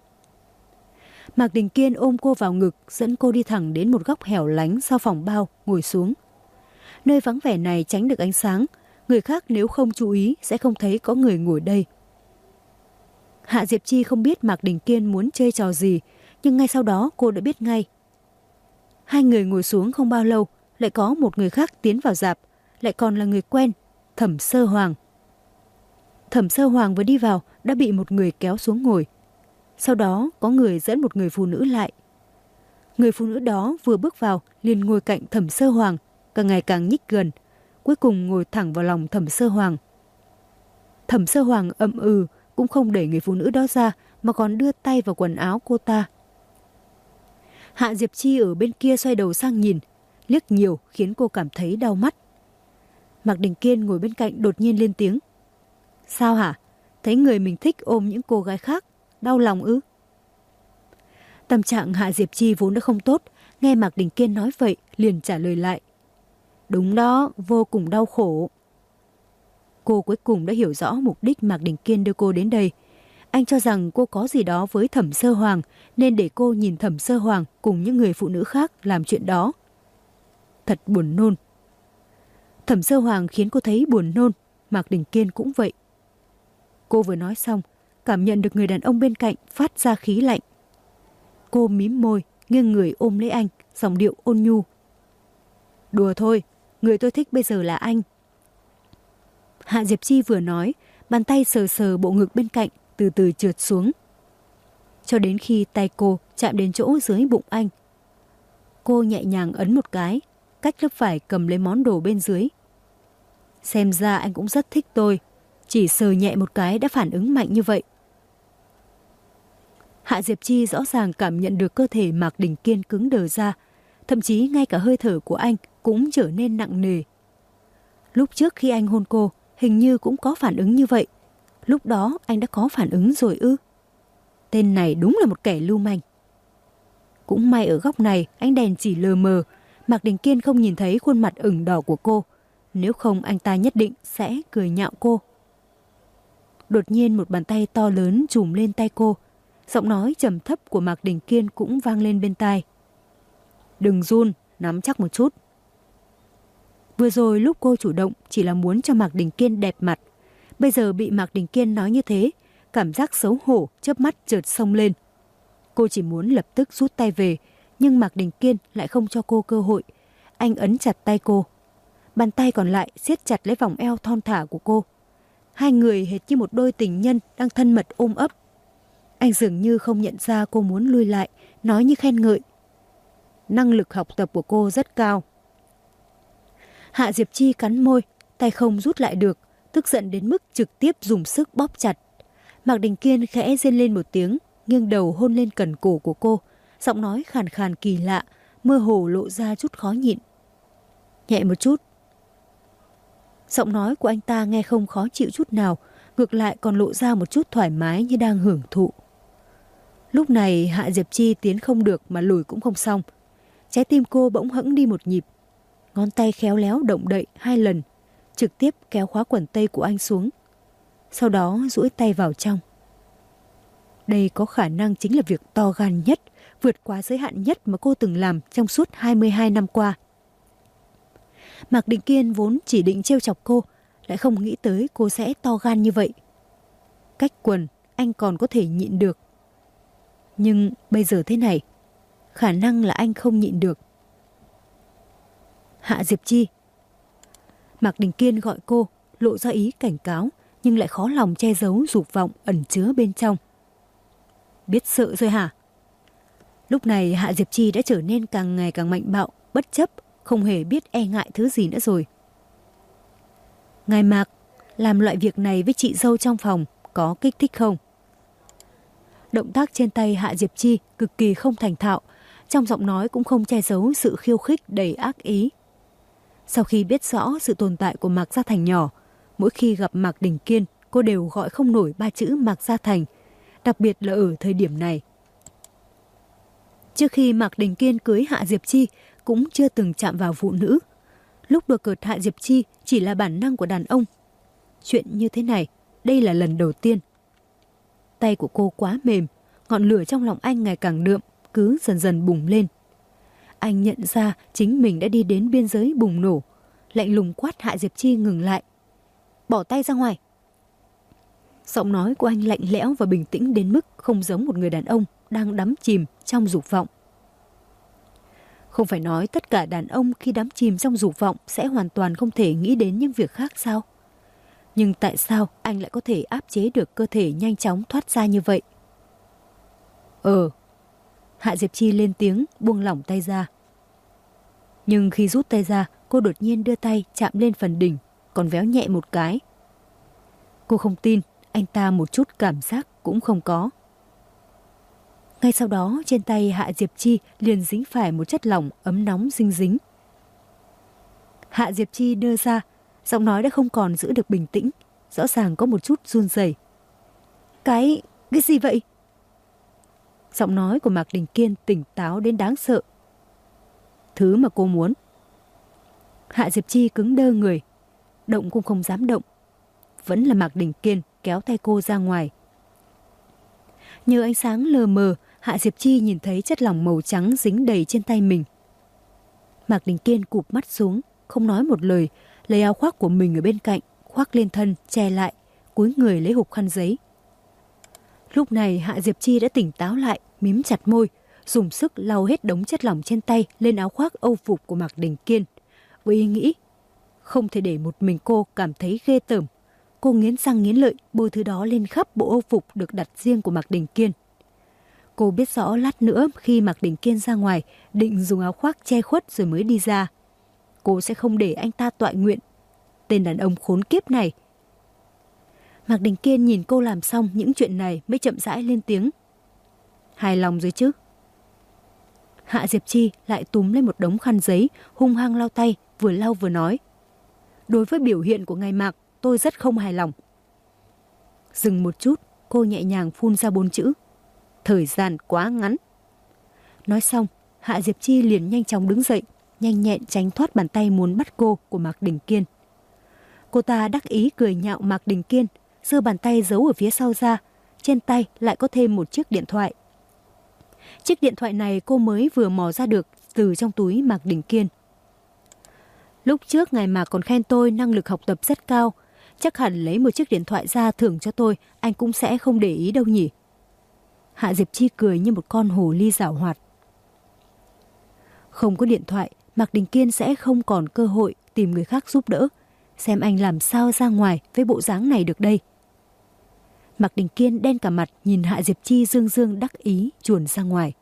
Mạc Đình Kiên ôm cô vào ngực, dẫn cô đi thẳng đến một góc hẻo lánh sau phòng bao, ngồi xuống. Nơi vắng vẻ này tránh được ánh sáng, người khác nếu không chú ý sẽ không thấy có người ngồi đây. Hạ Diệp Chi không biết Mạc Đình Kiên muốn chơi trò gì, nhưng ngay sau đó cô đã biết ngay. Hai người ngồi xuống không bao lâu, lại có một người khác tiến vào rạp, lại còn là người quen, Thẩm Sơ Hoàng. Thẩm Sơ Hoàng vừa đi vào đã bị một người kéo xuống ngồi. Sau đó có người dẫn một người phụ nữ lại. Người phụ nữ đó vừa bước vào liền ngồi cạnh Thẩm Sơ Hoàng, càng ngày càng nhích gần, cuối cùng ngồi thẳng vào lòng Thẩm Sơ Hoàng. Thẩm Sơ Hoàng ậm ừ, cũng không đẩy người phụ nữ đó ra mà còn đưa tay vào quần áo cô ta. Hạ Diệp Chi ở bên kia xoay đầu sang nhìn, liếc nhiều khiến cô cảm thấy đau mắt. Mạc Đình Kiên ngồi bên cạnh đột nhiên lên tiếng. Sao hả? Thấy người mình thích ôm những cô gái khác, đau lòng ư? Tâm trạng Hạ Diệp Chi vốn đã không tốt, nghe Mạc Đình Kiên nói vậy liền trả lời lại. Đúng đó, vô cùng đau khổ. Cô cuối cùng đã hiểu rõ mục đích Mạc Đình Kiên đưa cô đến đây. Anh cho rằng cô có gì đó với Thẩm Sơ Hoàng nên để cô nhìn Thẩm Sơ Hoàng cùng những người phụ nữ khác làm chuyện đó. Thật buồn nôn. Thẩm Sơ Hoàng khiến cô thấy buồn nôn, Mạc Đình Kiên cũng vậy. Cô vừa nói xong, cảm nhận được người đàn ông bên cạnh phát ra khí lạnh. Cô mím môi, nghiêng người ôm lấy anh, giọng điệu ôn nhu. Đùa thôi, người tôi thích bây giờ là anh. Hạ Diệp Chi vừa nói, bàn tay sờ sờ bộ ngực bên cạnh, từ từ trượt xuống. Cho đến khi tay cô chạm đến chỗ dưới bụng anh. Cô nhẹ nhàng ấn một cái, cách lớp vải cầm lấy món đồ bên dưới. Xem ra anh cũng rất thích tôi, chỉ sờ nhẹ một cái đã phản ứng mạnh như vậy. Hạ Diệp Chi rõ ràng cảm nhận được cơ thể Mạc Đình Kiên cứng đờ ra, thậm chí ngay cả hơi thở của anh cũng trở nên nặng nề. Lúc trước khi anh hôn cô, hình như cũng có phản ứng như vậy. Lúc đó anh đã có phản ứng rồi ư? Tên này đúng là một kẻ lưu manh. Cũng may ở góc này ánh đèn chỉ lờ mờ, Mạc Đình Kiên không nhìn thấy khuôn mặt ửng đỏ của cô. Nếu không anh ta nhất định sẽ cười nhạo cô. Đột nhiên một bàn tay to lớn chùm lên tay cô. Giọng nói trầm thấp của Mạc Đình Kiên cũng vang lên bên tai. Đừng run, nắm chắc một chút. Vừa rồi lúc cô chủ động chỉ là muốn cho Mạc Đình Kiên đẹp mặt. Bây giờ bị Mạc Đình Kiên nói như thế, cảm giác xấu hổ chớp mắt chợt xông lên. Cô chỉ muốn lập tức rút tay về, nhưng Mạc Đình Kiên lại không cho cô cơ hội. Anh ấn chặt tay cô. Bàn tay còn lại siết chặt lấy vòng eo thon thả của cô. Hai người hệt như một đôi tình nhân đang thân mật ôm ấp. Anh dường như không nhận ra cô muốn lui lại, nói như khen ngợi. năng lực học tập của cô rất cao. Hạ Diệp Chi cắn môi, tay không rút lại được, tức giận đến mức trực tiếp dùng sức bóp chặt. Mạc Đình Kiên khẽ rên lên một tiếng, nghiêng đầu hôn lên cẩn cổ của cô, giọng nói khàn khàn kỳ lạ, mơ hồ lộ ra chút khó nhịn. Nhẹ một chút. Giọng nói của anh ta nghe không khó chịu chút nào, ngược lại còn lộ ra một chút thoải mái như đang hưởng thụ. Lúc này Hạ Diệp Chi tiến không được mà lùi cũng không xong. Trái tim cô bỗng hẫng đi một nhịp. Ngón tay khéo léo động đậy 2 lần, trực tiếp kéo khóa quần tây của anh xuống. Sau đó duỗi tay vào trong. Đây có khả năng chính là việc to gan nhất, vượt quá giới hạn nhất mà cô từng làm trong suốt 22 năm qua. Mạc Đình Kiên vốn chỉ định trêu chọc cô, lại không nghĩ tới cô sẽ to gan như vậy. Cách quần anh còn có thể nhịn được. Nhưng bây giờ thế này, khả năng là anh không nhịn được. Hạ Diệp Chi. Mạc Đình Kiên gọi cô, lộ ra ý cảnh cáo, nhưng lại khó lòng che giấu dục vọng ẩn chứa bên trong. Biết sợ rồi hả? Lúc này Hạ Diệp Chi đã trở nên càng ngày càng mạnh bạo, bất chấp, không hề biết e ngại thứ gì nữa rồi. Ngài Mạc, làm loại việc này với chị dâu trong phòng có kích thích không? Động tác trên tay Hạ Diệp Chi cực kỳ không thành thạo, trong giọng nói cũng không che giấu sự khiêu khích đầy ác ý. Sau khi biết rõ sự tồn tại của Mạc Gia Thành nhỏ, mỗi khi gặp Mạc Đình Kiên, cô đều gọi không nổi 3 chữ Mạc Gia Thành, đặc biệt là ở thời điểm này. Trước khi Mạc Đình Kiên cưới Hạ Diệp Chi, cũng chưa từng chạm vào phụ nữ. Lúc đùa cợt Hạ Diệp Chi chỉ là bản năng của đàn ông. Chuyện như thế này, đây là lần đầu tiên. Tay của cô quá mềm, ngọn lửa trong lòng anh ngày càng đượm, cứ dần dần bùng lên. Anh nhận ra chính mình đã đi đến biên giới bùng nổ, lạnh lùng quát Hạ Diệp Chi ngừng lại. Bỏ tay ra ngoài. Giọng nói của anh lạnh lẽo và bình tĩnh đến mức không giống một người đàn ông đang đắm chìm trong dục vọng. Không phải nói tất cả đàn ông khi đắm chìm trong dục vọng sẽ hoàn toàn không thể nghĩ đến những việc khác sao? Nhưng tại sao anh lại có thể áp chế được cơ thể nhanh chóng thoát ra như vậy? Hạ Diệp Chi lên tiếng buông lỏng tay ra. Nhưng khi rút tay ra, cô đột nhiên đưa tay chạm lên phần đỉnh, còn véo nhẹ một cái. Cô không tin, anh ta một chút cảm giác cũng không có. Ngay sau đó trên tay Hạ Diệp Chi liền dính phải một chất lỏng ấm nóng dinh dính. Hạ Diệp Chi đưa ra, giọng nói đã không còn giữ được bình tĩnh, rõ ràng có một chút run rẩy. Cái gì vậy? Giọng nói của Mạc Đình Kiên tỉnh táo đến đáng sợ. Thứ mà cô muốn. Hạ Diệp Chi cứng đơ người, động cũng không dám động. Vẫn là Mạc Đình Kiên kéo tay cô ra ngoài. Nhờ ánh sáng lờ mờ, Hạ Diệp Chi nhìn thấy chất lỏng màu trắng dính đầy trên tay mình. Mạc Đình Kiên cụp mắt xuống, không nói một lời, lấy áo khoác của mình ở bên cạnh, khoác lên thân, che lại, cúi người lấy hộp khăn giấy. Lúc này Hạ Diệp Chi đã tỉnh táo lại, mím chặt môi, dùng sức lau hết đống chất lỏng trên tay lên áo khoác âu phục của Mạc Đình Kiên. Với ý nghĩ, không thể để một mình cô cảm thấy ghê tởm. Cô nghiến răng nghiến lợi bôi thứ đó lên khắp bộ âu phục được đặt riêng của Mạc Đình Kiên. Cô biết rõ lát nữa khi Mạc Đình Kiên ra ngoài, định dùng áo khoác che khuất rồi mới đi ra. Cô sẽ không để anh ta toại nguyện. Tên đàn ông khốn kiếp này. Mạc Đình Kiên nhìn cô làm xong những chuyện này mới chậm rãi lên tiếng. Hài lòng rồi chứ? Hạ Diệp Chi lại túm lên một đống khăn giấy, hung hăng lau tay, vừa lau vừa nói. Đối với biểu hiện của ngài Mạc, tôi rất không hài lòng. Dừng một chút, cô nhẹ nhàng phun ra 4 chữ. Thời gian quá ngắn. Nói xong, Hạ Diệp Chi liền nhanh chóng đứng dậy, nhanh nhẹn tránh thoát bàn tay muốn bắt cô của Mạc Đình Kiên. Cô ta đắc ý cười nhạo Mạc Đình Kiên, giơ bàn tay giấu ở phía sau ra, trên tay lại có thêm một chiếc điện thoại. Chiếc điện thoại này cô mới vừa mò ra được từ trong túi Mạc Đình Kiên. Lúc trước ngài Mạc còn khen tôi năng lực học tập rất cao, chắc hẳn lấy một chiếc điện thoại ra thưởng cho tôi, anh cũng sẽ không để ý đâu nhỉ. Hạ Diệp Chi cười như một con hồ ly giảo hoạt. Không có điện thoại, Mạc Đình Kiên sẽ không còn cơ hội tìm người khác giúp đỡ. Xem anh làm sao ra ngoài với bộ dáng này được đây. Mạc Đình Kiên đen cả mặt nhìn Hạ Diệp Chi dương dương đắc ý chuồn ra ngoài.